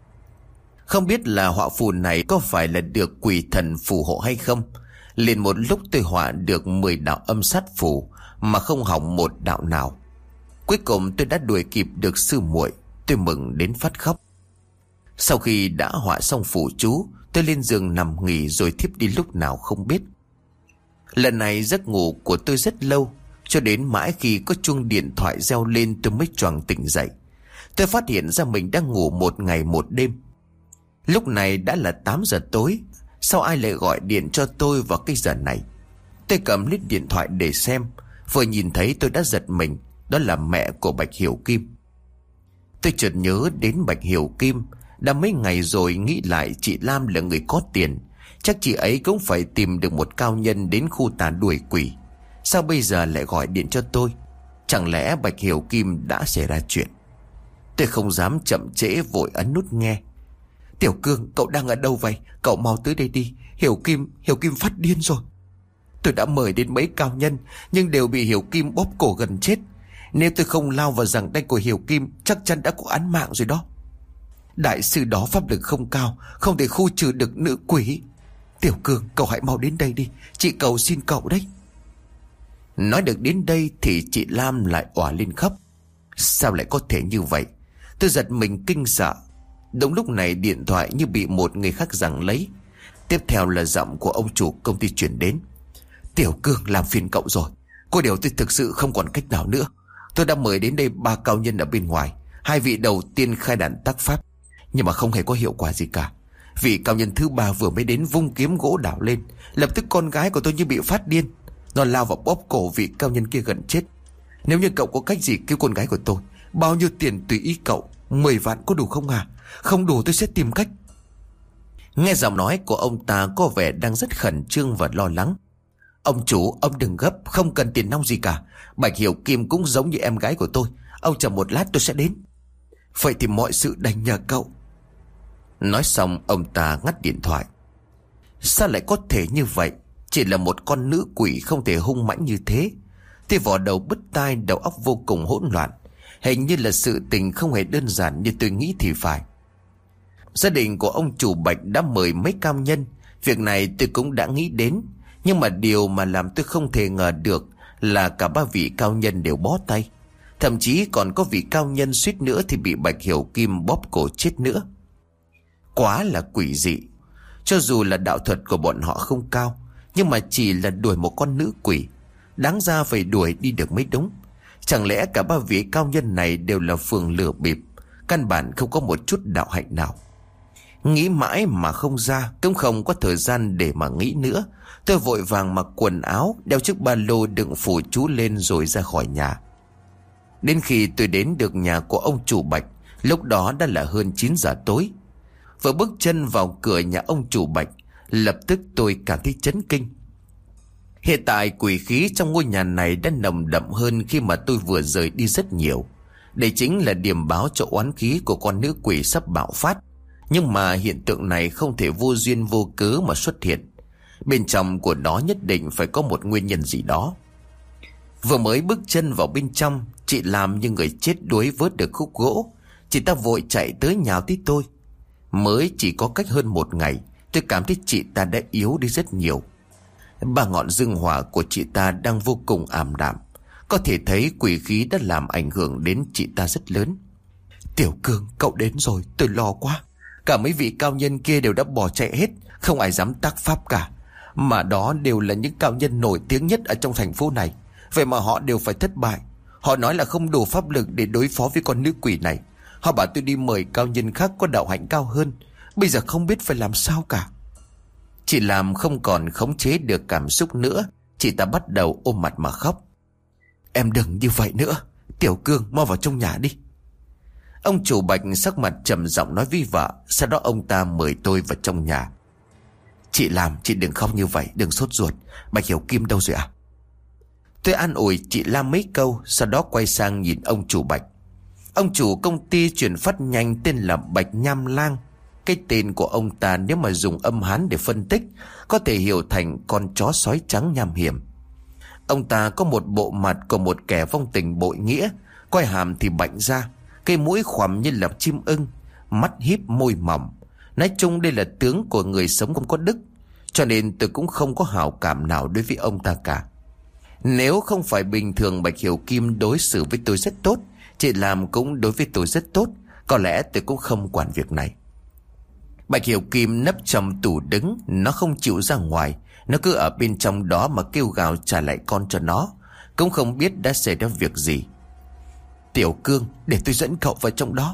Không biết là họa phù này có phải là được quỷ thần phù hộ hay không. Liền một lúc tôi họa được 10 đạo âm sát phù mà không hỏng một đạo nào. Cuối cùng tôi đã đuổi kịp được sư muội. Tôi mừng đến phát khóc. Sau khi đã họa xong phù chú, tôi lên giường nằm nghỉ rồi thiếp đi lúc nào không biết. Lần này giấc ngủ của tôi rất lâu, cho đến mãi khi có chuông điện thoại reo lên tôi mới choàng tỉnh dậy. Tôi phát hiện ra mình đang ngủ một ngày một đêm. Lúc này đã là 8 giờ tối, sao ai lại gọi điện cho tôi vào cái giờ này? Tôi cầm lít điện thoại để xem, vừa nhìn thấy tôi đã giật mình. Đó là mẹ của Bạch Hiểu Kim. Tôi chợt nhớ đến Bạch Hiểu Kim. Đã mấy ngày rồi nghĩ lại chị Lam là người có tiền, chắc chị ấy cũng phải tìm được một cao nhân đến khu tà đuổi quỷ. Sao bây giờ lại gọi điện cho tôi? Chẳng lẽ Bạch Hiểu Kim đã xảy ra chuyện? Tôi không dám chậm trễ, vội ấn nút nghe. Tiểu Cương, cậu đang ở đâu vậy? Cậu mau tới đây đi. Hiểu Kim phát điên rồi. Tôi đã mời đến mấy cao nhân, nhưng đều bị Hiểu Kim bóp cổ gần chết. Nếu tôi không lao vào giằng tay của Hiểu Kim, chắc chắn đã có án mạng rồi đó. Đại sư đó pháp lực không cao, không thể khu trừ được nữ quỷ. Tiểu Cương, cậu hãy mau đến đây đi, chị cầu xin cậu đấy. Nói được đến đây thì chị Lam lại òa lên khóc. Sao lại có thể như vậy? Tôi giật mình kinh sợ. Đúng lúc này điện thoại như bị một người khác giằng lấy. Tiếp theo là giọng của ông chủ công ty chuyển đến. Tiểu Cương, làm phiền cậu rồi. Có điều tôi thực sự không còn cách nào nữa. Tôi đã mời đến đây 3 cao nhân ở bên ngoài. 2 vị đầu tiên khai đàn tác pháp, nhưng mà không hề có hiệu quả gì cả. Vị cao nhân thứ 3 vừa mới đến vung kiếm gỗ đảo lên, lập tức con gái của tôi như bị phát điên. Nó lao vào bóp cổ vị cao nhân kia gần chết. Nếu như cậu có cách gì cứu con gái của tôi, bao nhiêu tiền tùy ý cậu. 10 vạn có đủ không à? Không đủ tôi sẽ tìm cách. Nghe giọng nói của ông ta có vẻ đang rất khẩn trương và lo lắng. Ông chủ, ông đừng gấp, không cần tiền nong gì cả. Bạch Hiểu Kim cũng giống như em gái của tôi. Ông chờ một lát tôi sẽ đến. Vậy thì mọi sự đành nhờ cậu. Nói xong ông ta ngắt điện thoại. Sao lại có thể như vậy? Chỉ là một con nữ quỷ không thể hung mãnh như thế. Thì vỏ đầu bứt tai, đầu óc vô cùng hỗn loạn. Hình như là sự tình không hề đơn giản như tôi nghĩ thì phải. Gia đình của ông chủ Bạch đã mời mấy cao nhân. Việc này tôi cũng đã nghĩ đến. Nhưng mà điều mà làm tôi không thể ngờ được là cả 3 vị cao nhân đều bó tay. Thậm chí còn có vị cao nhân suýt nữa thì bị Bạch Hiểu Kim bóp cổ chết nữa. Quá là quỷ dị. Cho dù là đạo thuật của bọn họ không cao, nhưng mà chỉ là đuổi một con nữ quỷ, đáng ra phải đuổi đi được mới đúng. Chẳng lẽ cả 3 vị cao nhân này đều là phường lừa bịp, căn bản không có một chút đạo hạnh nào. Nghĩ mãi mà không ra, cũng không có thời gian để mà nghĩ nữa. Tôi vội vàng mặc quần áo, đeo chiếc ba lô đựng phù chú lên rồi ra khỏi nhà. Đến khi tôi đến được nhà của ông chủ Bạch, lúc đó đã là hơn 9 giờ tối. Vừa bước chân vào cửa nhà ông chủ Bạch, lập tức tôi cảm thấy chấn kinh. Hiện tại quỷ khí trong ngôi nhà này đã nồng đậm hơn khi mà tôi vừa rời đi rất nhiều. Đây chính là điểm báo cho oán khí của con nữ quỷ sắp bạo phát. Nhưng mà hiện tượng này không thể vô duyên vô cớ mà xuất hiện. Bên trong của nó nhất định phải có một nguyên nhân gì đó. Vừa mới bước chân vào bên trong, chị làm như người chết đuối vớt được khúc gỗ. Chị ta vội chạy tới nhào tí tôi. Mới chỉ có cách hơn 1 ngày, tôi cảm thấy chị ta đã yếu đi rất nhiều. 3 ngọn dương hỏa của chị ta đang vô cùng ảm đạm. Có thể thấy quỷ khí đã làm ảnh hưởng đến chị ta rất lớn. Tiểu Cương, cậu đến rồi, tôi lo quá. Cả mấy vị cao nhân kia đều đã bỏ chạy hết, không ai dám tác pháp cả. Mà đó đều là những cao nhân nổi tiếng nhất ở trong thành phố này. Vậy mà họ đều phải thất bại. Họ nói là không đủ pháp lực để đối phó với con nữ quỷ này. Họ bảo tôi đi mời cao nhân khác có đạo hạnh cao hơn. Bây giờ không biết phải làm sao cả. Chị làm không còn khống chế được cảm xúc nữa. Chị ta bắt đầu ôm mặt mà khóc. Em đừng như vậy nữa. Tiểu Cương, mau vào trong nhà đi. Ông chủ Bạch sắc mặt trầm giọng nói với vợ. Sau đó ông ta mời tôi vào trong nhà. Chị làm, chị đừng khóc như vậy, đừng sốt ruột. Bạch Hiểu Kim đâu rồi à? Tôi an ủi chị Lam mấy câu, sau đó quay sang nhìn ông chủ Bạch. Ông chủ công ty chuyển phát nhanh tên là Bạch Nham Lang. Cái tên của ông ta nếu mà dùng âm Hán để phân tích, có thể hiểu thành con chó sói trắng nham hiểm. Ông ta có một bộ mặt của một kẻ vong tình bội nghĩa, quai hàm thì bạnh ra, cây mũi khoằm như là chim ưng, mắt híp môi mỏng. Nói chung đây là tướng của người sống không có đức, cho nên tôi cũng không có hảo cảm nào đối với ông ta cả. Nếu không phải bình thường Bạch Hiểu Kim đối xử với tôi rất tốt, chị làm cũng đối với tôi rất tốt, có lẽ tôi cũng không quản việc này. Bạch Hiểu Kim nấp trong tủ đứng, nó không chịu ra ngoài. Nó cứ ở bên trong đó mà kêu gào trả lại con cho nó. Cũng không biết đã xảy ra việc gì. Tiểu Cương, để tôi dẫn cậu vào trong đó.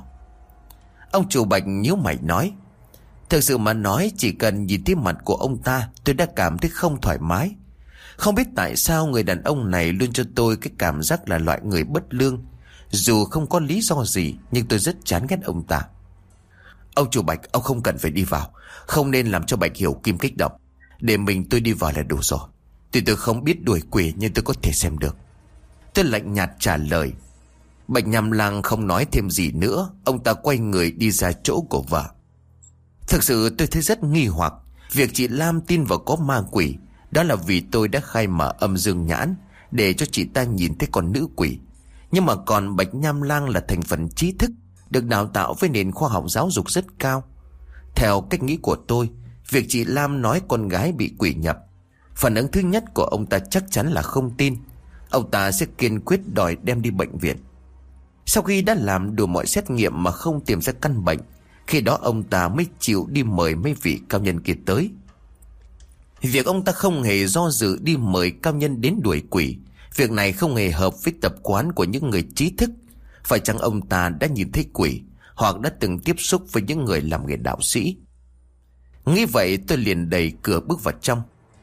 Ông chủ Bạch nhíu mày nói. Thực sự mà nói, chỉ cần nhìn thấy mặt của ông ta, tôi đã cảm thấy không thoải mái. Không biết tại sao người đàn ông này luôn cho tôi cái cảm giác là loại người bất lương. Dù không có lý do gì, nhưng tôi rất chán ghét ông ta. Ông chủ Bạch, ông không cần phải đi vào. Không nên làm cho Bạch Hiểu Kim kích động. Để mình tôi đi vào là đủ rồi. Tuy tôi không biết đuổi quỷ, nhưng tôi có thể xem được. Tôi lạnh nhạt trả lời. Bạch Nham Lang không nói thêm gì nữa. Ông ta quay người đi ra chỗ của vợ. Thực sự tôi thấy rất nghi hoặc. Việc chị Lam tin vào có ma quỷ, đó là vì tôi đã khai mở âm dương nhãn để cho chị ta nhìn thấy con nữ quỷ. Nhưng mà còn Bạch Nham Lang là thành phần trí thức, được đào tạo với nền khoa học giáo dục rất cao. Theo cách nghĩ của tôi, việc chị Lam nói con gái bị quỷ nhập, phản ứng thứ nhất của ông ta chắc chắn là không tin. Ông ta sẽ kiên quyết đòi đem đi bệnh viện. Sau khi đã làm đủ mọi xét nghiệm mà không tìm ra căn bệnh, khi đó ông ta mới chịu đi mời mấy vị cao nhân kia tới. Việc ông ta không hề do dự đi mời cao nhân đến đuổi quỷ, Việc này không hề hợp với tập quán của những người trí thức. Phải chăng ông ta đã nhìn thấy quỷ, hoặc đã từng tiếp xúc với những người làm nghề đạo sĩ? Nghĩ vậy tôi liền đẩy cửa bước vào trong.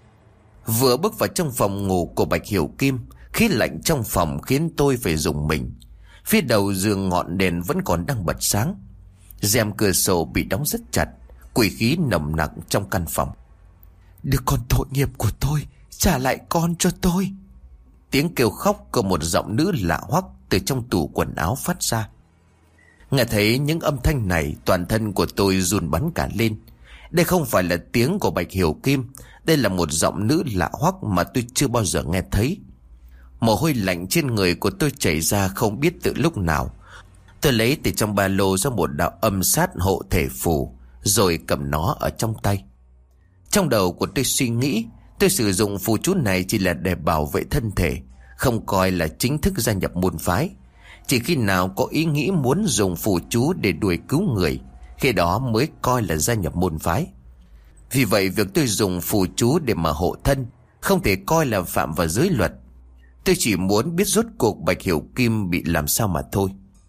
Vừa bước vào trong phòng ngủ của Bạch Hiểu Kim, khí lạnh trong phòng khiến tôi phải rùng mình. Phía đầu giường ngọn đèn vẫn còn đang bật sáng. Rèm cửa sổ bị đóng rất chặt, quỷ khí nồng nặc trong căn phòng. Đứa con tội nghiệp của tôi, trả lại con cho tôi. Tiếng kêu khóc của một giọng nữ lạ hoắc từ trong tủ quần áo phát ra. Nghe thấy những âm thanh này, toàn thân của tôi run bắn cả lên. Đây không phải là tiếng của Bạch Hiểu Kim, đây là một giọng nữ lạ hoắc mà tôi chưa bao giờ nghe thấy. Mồ hôi lạnh trên người của tôi chảy ra không biết từ lúc nào. Tôi lấy từ trong ba lô ra một đạo âm sát hộ thể phù, rồi cầm nó ở trong tay. Trong đầu của tôi suy nghĩ, tôi sử dụng phù chú này chỉ là để bảo vệ thân thể, không coi là chính thức gia nhập môn phái. Chỉ khi nào có ý nghĩ muốn dùng phù chú để đuổi cứu người, khi đó mới coi là gia nhập môn phái. Vì vậy việc tôi dùng phù chú để mà hộ thân không thể coi là phạm vào giới luật. Tôi chỉ muốn biết rốt cuộc Bạch Hiểu Kim bị làm sao mà thôi.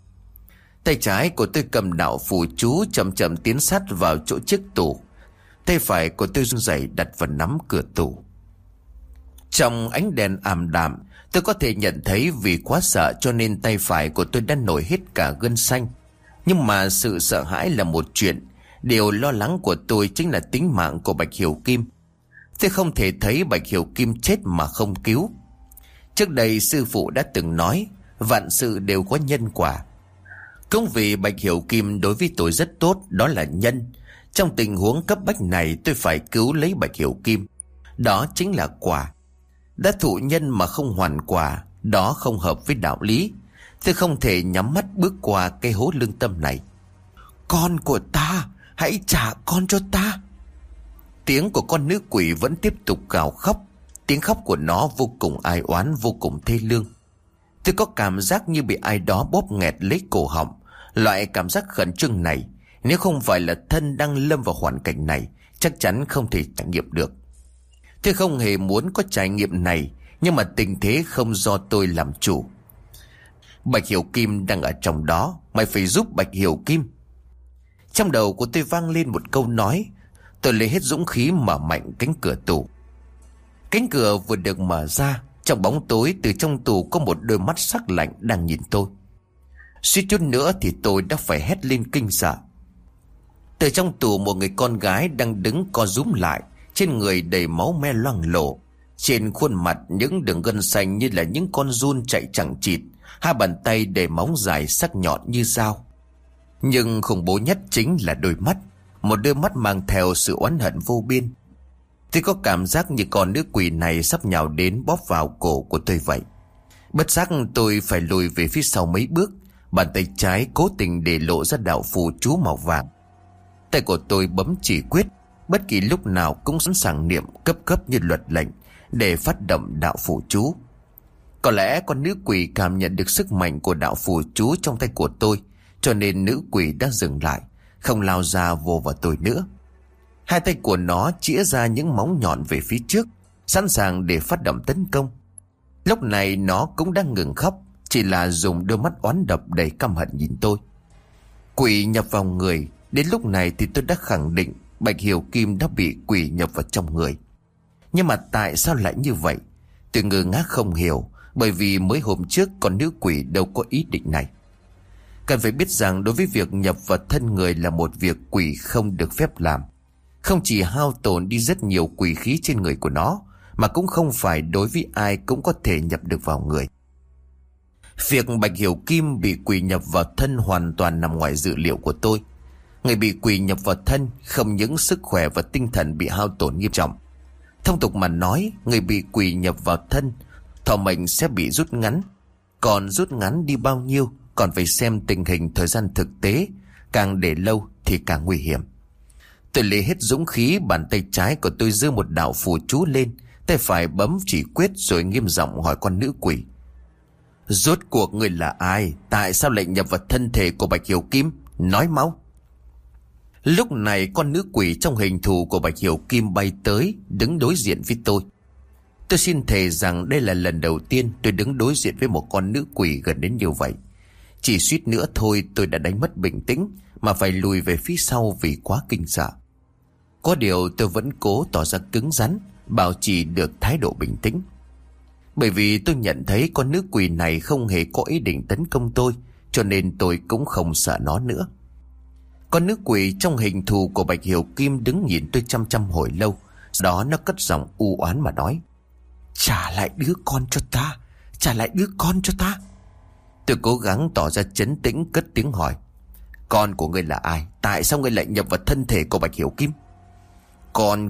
Tay trái của tôi cầm đạo phù chú chậm chậm tiến sát vào chỗ chiếc tủ. Tay phải của tôi run rẩy đặt vào nắm cửa tủ. Trong ánh đèn ảm đạm, tôi có thể nhận thấy vì quá sợ cho nên tay phải của tôi đã nổi hết cả gân xanh. Nhưng mà sự sợ hãi là một chuyện, điều lo lắng của tôi chính là tính mạng của Bạch Hiểu Kim. Tôi không thể thấy Bạch Hiểu Kim chết mà không cứu. Trước đây sư phụ đã từng nói, vạn sự đều có nhân quả. Cũng vì Bạch Hiểu Kim đối với tôi rất tốt, đó là nhân. Trong tình huống cấp bách này tôi phải cứu lấy Bạch Hiểu Kim. Đó chính là quả. Đã thụ nhân mà không hoàn quả, đó không hợp với đạo lý. Tôi không thể nhắm mắt bước qua cái hố lương tâm này. Con của ta, hãy trả con cho ta. Tiếng của con nữ quỷ vẫn tiếp tục gào khóc. Tiếng khóc của nó vô cùng ai oán, vô cùng thê lương. Tôi có cảm giác như bị ai đó bóp nghẹt lấy cổ họng. Loại cảm giác khẩn trương này, nếu không phải là thân đang lâm vào hoàn cảnh này, chắc chắn không thể trải nghiệm được. Tôi không hề muốn có trải nghiệm này, nhưng mà tình thế không do tôi làm chủ. Bạch Hiểu Kim đang ở trong đó, mày phải giúp Bạch Hiểu Kim. Trong đầu của tôi vang lên một câu nói. Tôi lấy hết dũng khí mở mạnh cánh cửa tủ. Cánh cửa vừa được mở ra, trong bóng tối từ trong tủ có một đôi mắt sắc lạnh đang nhìn tôi. Suýt chút nữa thì tôi đã phải hét lên kinh sợ. Từ trong tủ một người con gái đang đứng co rúm lại, trên người đầy máu me loang lổ, trên khuôn mặt những đường gân xanh như là những con giun chạy chẳng chịt, hai bàn tay đầy móng dài sắc nhọn như dao. Nhưng khủng bố nhất chính là đôi mắt, một đôi mắt mang theo sự oán hận vô biên. Tôi có cảm giác như con nữ quỷ này sắp nhào đến bóp vào cổ của tôi vậy. Bất giác tôi phải lùi về phía sau mấy bước, bàn tay trái cố tình để lộ ra đạo phù chú màu vàng. Tay của tôi bấm chỉ quyết, bất kỳ lúc nào cũng sẵn sàng niệm cấp như luật lệnh để phát động đạo phù chú. Có lẽ con nữ quỷ cảm nhận được sức mạnh của đạo phù chú trong tay của tôi, cho nên nữ quỷ đã dừng lại, không lao ra vô vào tôi nữa. Hai tay của nó chĩa ra những móng nhọn về phía trước, sẵn sàng để phát động tấn công. Lúc này nó cũng đang ngừng khóc, chỉ là dùng đôi mắt oán độc đầy căm hận nhìn tôi. Quỷ nhập vào người. Đến lúc này thì tôi đã khẳng định Bạch Hiểu Kim đã bị quỷ nhập vào trong người. Nhưng mà tại sao lại như vậy? Tôi ngơ ngác không hiểu, bởi vì mới hôm trước con nữ quỷ đâu có ý định này. Cần phải biết rằng đối với việc nhập vào thân người là một việc quỷ không được phép làm. Không chỉ hao tổn đi rất nhiều quỷ khí trên người của nó, mà cũng không phải đối với ai cũng có thể nhập được vào người. Việc Bạch Hiểu Kim bị quỷ nhập vào thân hoàn toàn nằm ngoài dự liệu của tôi. Người bị quỷ nhập vào thân không những sức khỏe và tinh thần bị hao tổn nghiêm trọng. Thông tục mà nói, người bị quỷ nhập vào thân, thọ mệnh sẽ bị rút ngắn. Còn rút ngắn đi bao nhiêu còn phải xem tình hình thời gian thực tế, càng để lâu thì càng nguy hiểm. Tôi lấy hết dũng khí, bàn tay trái của tôi giơ một đạo phù chú lên, tay phải bấm chỉ quyết rồi nghiêm giọng hỏi con nữ quỷ. Rốt cuộc người là ai? Tại sao lại nhập vào thân thể của Bạch Hiểu Kim? Nói mau. Lúc này con nữ quỷ trong hình thù của Bạch Hiểu Kim bay tới, đứng đối diện với tôi. Tôi xin thề rằng đây là lần đầu tiên tôi đứng đối diện với một con nữ quỷ gần đến như vậy. Chỉ suýt nữa thôi tôi đã đánh mất bình tĩnh mà phải lùi về phía sau vì quá kinh sợ. Có điều tôi vẫn cố tỏ ra cứng rắn, bảo trì được thái độ bình tĩnh. Bởi vì tôi nhận thấy con nữ quỷ này không hề có ý định tấn công tôi, cho nên tôi cũng không sợ nó nữa. Con nữ quỷ trong hình thù của Bạch Hiểu Kim đứng nhìn tôi chăm chăm hồi lâu. Sau đó nó cất giọng u oán mà nói: "Trả lại đứa con cho ta, trả lại đứa con cho ta." Tôi cố gắng tỏ ra trấn tĩnh cất tiếng hỏi: "Con của ngươi là ai? Tại sao ngươi lại nhập vào thân thể của Bạch Hiểu Kim?" Con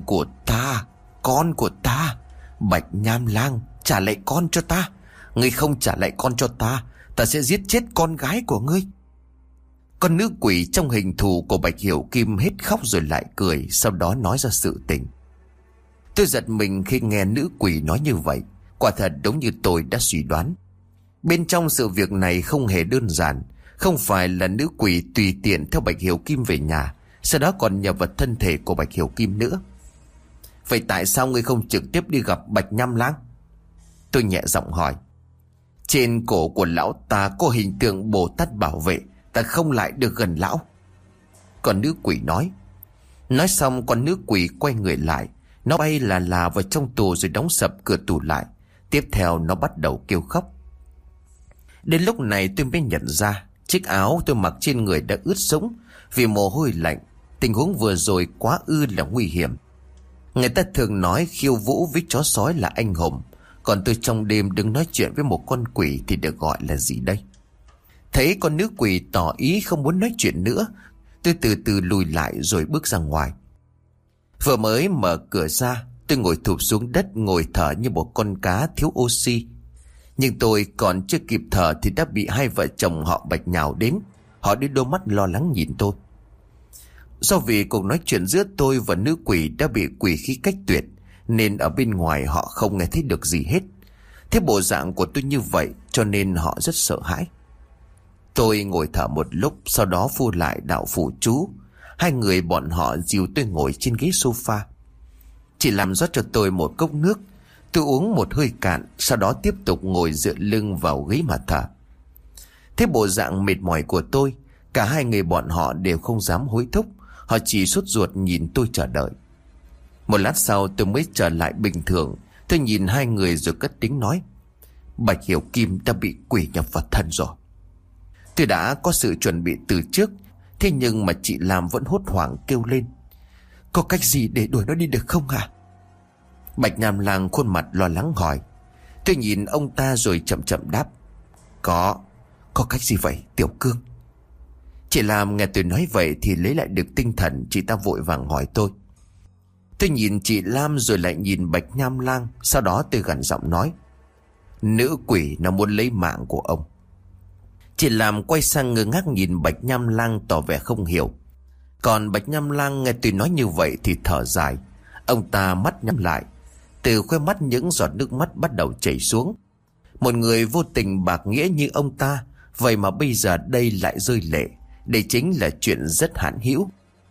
của ta, Bạch Nham Lang, trả lại con cho ta. Ngươi không trả lại con cho ta, ta sẽ giết chết con gái của ngươi." Con nữ quỷ trong hình thù của Bạch Hiểu Kim hết khóc rồi lại cười, sau đó nói ra sự tình. Tôi giật mình khi nghe nữ quỷ nói như vậy. Quả thật đúng như tôi đã suy đoán. Bên trong sự việc này không hề đơn giản. Không phải là nữ quỷ tùy tiện theo Bạch Hiểu Kim về nhà, sau đó còn nhập vào thân thể của Bạch Hiểu Kim nữa. Vậy tại sao ngươi không trực tiếp đi gặp Bạch Nham Lang? Tôi nhẹ giọng hỏi. Trên cổ của lão ta có hình tượng Bồ Tát bảo vệ, ta không lại được gần lão. Còn nữ quỷ nói. Nói xong con nữ quỷ quay người lại. Nó bay là vào trong tù rồi đóng sập cửa tù lại. Tiếp theo nó bắt đầu kêu khóc. Đến lúc này tôi mới nhận ra chiếc áo tôi mặc trên người đã ướt sũng vì mồ hôi lạnh. Tình huống vừa rồi quá ư là nguy hiểm. Người ta thường nói khiêu vũ với chó sói là anh hùng, còn tôi trong đêm đứng nói chuyện với một con quỷ thì được gọi là gì đây? Thấy con nữ quỷ tỏ ý không muốn nói chuyện nữa, tôi từ từ lùi lại rồi bước ra ngoài. Vừa mới mở cửa ra, tôi ngồi thụp xuống đất, ngồi thở như một con cá thiếu oxy. Nhưng tôi còn chưa kịp thở thì đã bị hai vợ chồng họ Bạch nhào đến. Họ đưa đôi mắt lo lắng nhìn tôi. Do vì cuộc nói chuyện giữa tôi và nữ quỷ đã bị quỷ khí cách tuyệt, nên ở bên ngoài họ không nghe thấy được gì hết. Thế bộ dạng của tôi như vậy cho nên họ rất sợ hãi. Tôi ngồi thở một lúc, sau đó phu lại đạo phụ chú. Hai người bọn họ dìu tôi ngồi trên ghế sofa. Chị làm rót cho tôi một cốc nước. Tôi uống một hơi cạn, sau đó tiếp tục ngồi dựa lưng vào ghế mà thở. Thế bộ dạng mệt mỏi của tôi, cả hai người bọn họ đều không dám hối thúc. Họ chỉ sốt ruột nhìn tôi chờ đợi. Một lát sau tôi mới trở lại bình thường. Tôi nhìn hai người rồi cất tiếng nói. Bạch Hiểu Kim đã bị quỷ nhập vào thân rồi. Tôi đã có sự chuẩn bị từ trước, thế nhưng mà chị làm vẫn hốt hoảng kêu lên. Có cách gì để đuổi nó đi được không hả? Bạch Nham Lang khuôn mặt lo lắng hỏi. Tôi nhìn ông ta rồi chậm chậm đáp. Có cách gì vậy Tiểu Cương? Chị làm nghe tôi nói vậy thì lấy lại được tinh thần, chị ta vội vàng hỏi tôi. Tôi nhìn chị Lam rồi lại nhìn Bạch Nham Lang, sau đó tôi gằn giọng nói. Nữ quỷ nó muốn lấy mạng của ông. Chị Lam quay sang ngơ ngác nhìn Bạch Nham Lang tỏ vẻ không hiểu. Còn Bạch Nham Lang nghe tôi nói như vậy thì thở dài. Ông ta mắt nhắm lại. Từ khóe mắt những giọt nước mắt bắt đầu chảy xuống. Một người vô tình bạc nghĩa như ông ta, vậy mà bây giờ đây lại rơi lệ. Đây chính là chuyện rất hạn hữu.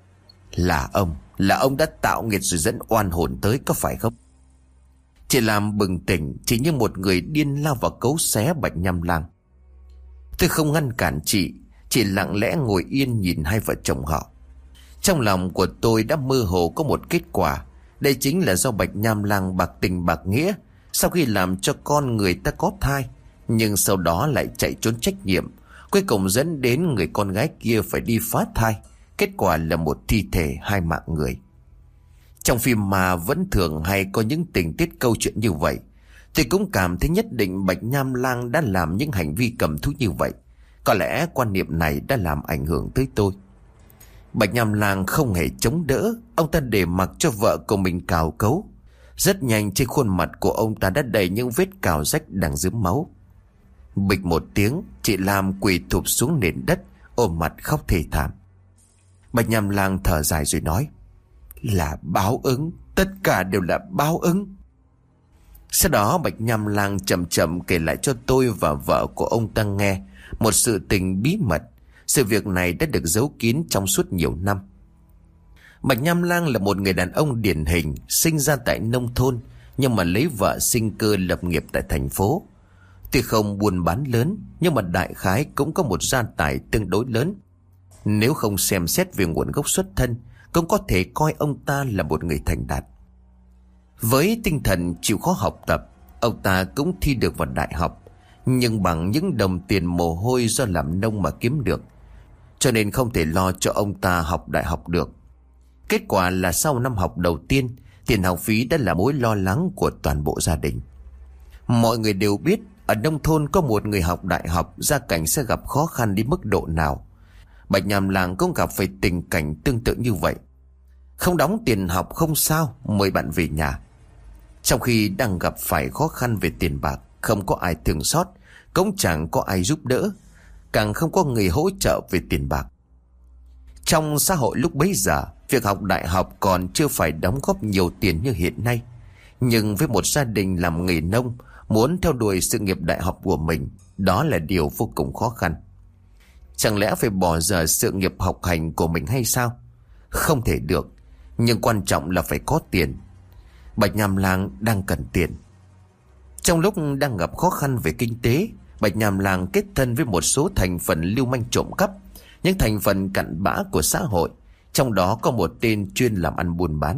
Là ông đã tạo nghiệt rồi dẫn oan hồn tới, có phải không? Chị Lam bừng tỉnh, chỉ như một người điên lao vào cấu xé Bạch Nham Lang. Tôi không ngăn cản chị, chỉ lặng lẽ ngồi yên nhìn hai vợ chồng họ. Trong lòng của tôi đã mơ hồ có một kết quả. Đây chính là do Bạch Nham Lang bạc tình bạc nghĩa, sau khi làm cho con người ta có thai, nhưng sau đó lại chạy trốn trách nhiệm, cuối cùng dẫn đến người con gái kia phải đi phá thai. Kết quả là một thi thể hai mạng người. Trong phim mà vẫn thường hay có những tình tiết câu chuyện như vậy. Tôi cũng cảm thấy nhất định Bạch Nham Lang đã làm những hành vi cầm thú như vậy. Có lẽ quan niệm này đã làm ảnh hưởng tới tôi. Bạch Nham Lang không hề chống đỡ, ông ta để mặc cho vợ của mình cào cấu. Rất nhanh trên khuôn mặt của ông ta đã đầy những vết cào rách đang rướm máu. Bịch một tiếng, chị Lam quỳ thụp xuống nền đất, ôm mặt khóc thê thảm. Bạch Nham Lang thở dài rồi nói. Là báo ứng, tất cả đều là báo ứng. Sau đó Bạch Nham Lang chậm chậm kể lại cho tôi và vợ của ông ta nghe một sự tình bí mật. Sự việc này đã được giấu kín trong suốt nhiều năm. Bạch Nham Lang là một người đàn ông điển hình, sinh ra tại nông thôn, nhưng mà lấy vợ sinh cơ lập nghiệp tại thành phố. Tuy không buôn bán lớn, nhưng mà đại khái cũng có một gia tài tương đối lớn. Nếu không xem xét về nguồn gốc xuất thân, cũng có thể coi ông ta là một người thành đạt. Với tinh thần chịu khó học tập, ông ta cũng thi được vào đại học, nhưng bằng những đồng tiền mồ hôi do làm nông mà kiếm được, cho nên không thể lo cho ông ta học đại học được. Kết quả là sau năm học đầu tiên, tiền học phí đã là mối lo lắng của toàn bộ gia đình. Mọi người đều biết ở nông thôn có một người học đại học, gia cảnh sẽ gặp khó khăn đến mức độ nào. Bạch Nhàm Làng cũng gặp phải tình cảnh tương tự như vậy. Không đóng tiền học không sao, mời bạn về nhà. Trong khi đang gặp phải khó khăn về tiền bạc, không có ai thương xót, cũng chẳng có ai giúp đỡ, càng không có người hỗ trợ về tiền bạc. Trong xã hội lúc bấy giờ, việc học đại học còn chưa phải đóng góp nhiều tiền như hiện nay. Nhưng với một gia đình làm nghề nông, muốn theo đuổi sự nghiệp đại học của mình, đó là điều vô cùng khó khăn. Chẳng lẽ phải bỏ dở sự nghiệp học hành của mình hay sao? Không thể được. Nhưng quan trọng là phải có tiền. Bạch Nhàm Làng đang cần tiền. Trong lúc đang gặp khó khăn về kinh tế, Bạch Nhàm Làng kết thân với một số thành phần lưu manh trộm cắp, những thành phần cặn bã của xã hội, trong đó có một tên chuyên làm ăn buôn bán.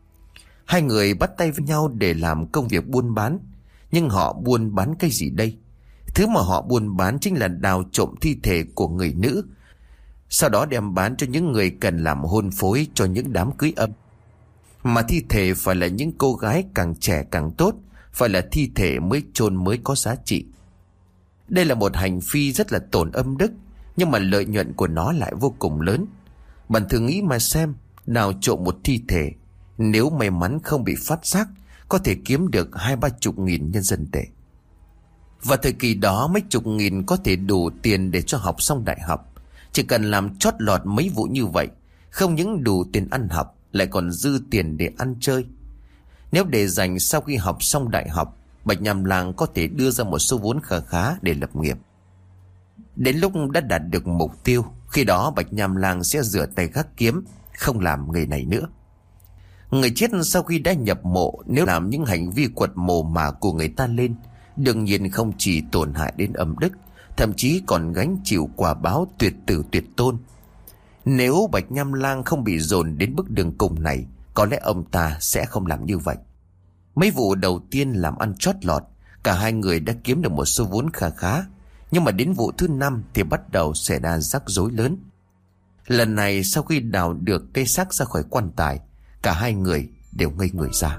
Hai người bắt tay với nhau để làm công việc buôn bán. Nhưng họ buôn bán cái gì đây? Thứ mà họ buôn bán chính là đào trộm thi thể của người nữ, sau đó đem bán cho những người cần làm hôn phối cho những đám cưới âm. Mà thi thể phải là những cô gái càng trẻ càng tốt, phải là thi thể mới chôn mới có giá trị. Đây là một hành vi rất là tổn âm đức, nhưng mà lợi nhuận của nó lại vô cùng lớn. Bạn thử nghĩ mà xem, đào trộm một thi thể, nếu may mắn không bị phát giác, có thể kiếm được 20-30 nghìn nhân dân tệ. Và thời kỳ đó mấy chục nghìn có thể đủ tiền để cho học xong đại học. Chỉ cần làm chót lọt mấy vụ như vậy, không những đủ tiền ăn học, lại còn dư tiền để ăn chơi. Nếu để dành sau khi học xong đại học, Bạch Nhàm Làng có thể đưa ra một số vốn khá khá để lập nghiệp. Đến lúc đã đạt được mục tiêu, khi đó Bạch Nhàm Làng sẽ rửa tay gác kiếm, không làm nghề này nữa. Người chết sau khi đã nhập mộ, nếu làm những hành vi quật mồ mả của người ta lên, đương nhiên không chỉ tổn hại đến âm đức, thậm chí còn gánh chịu quả báo tuyệt tử tuyệt tôn. Nếu Bạch Nhàm Lang không bị dồn đến bước đường cùng này, có lẽ ông ta sẽ không làm như vậy. Mấy vụ đầu tiên làm ăn chót lọt, cả hai người đã kiếm được một số vốn khá khá. Nhưng mà đến vụ thứ 5 thì bắt đầu xảy ra rắc rối lớn. Lần này sau khi đào được cây xác ra khỏi quan tài, cả hai người đều ngây người ra.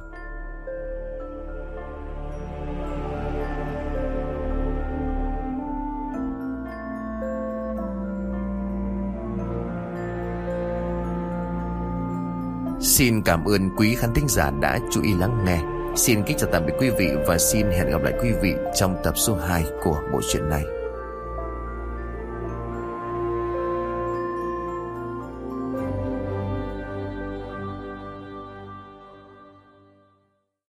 Xin cảm ơn quý khán thính giả đã chú ý lắng nghe. Xin kính chào tạm biệt quý vị và xin hẹn gặp lại quý vị trong tập số 2 của bộ truyện này.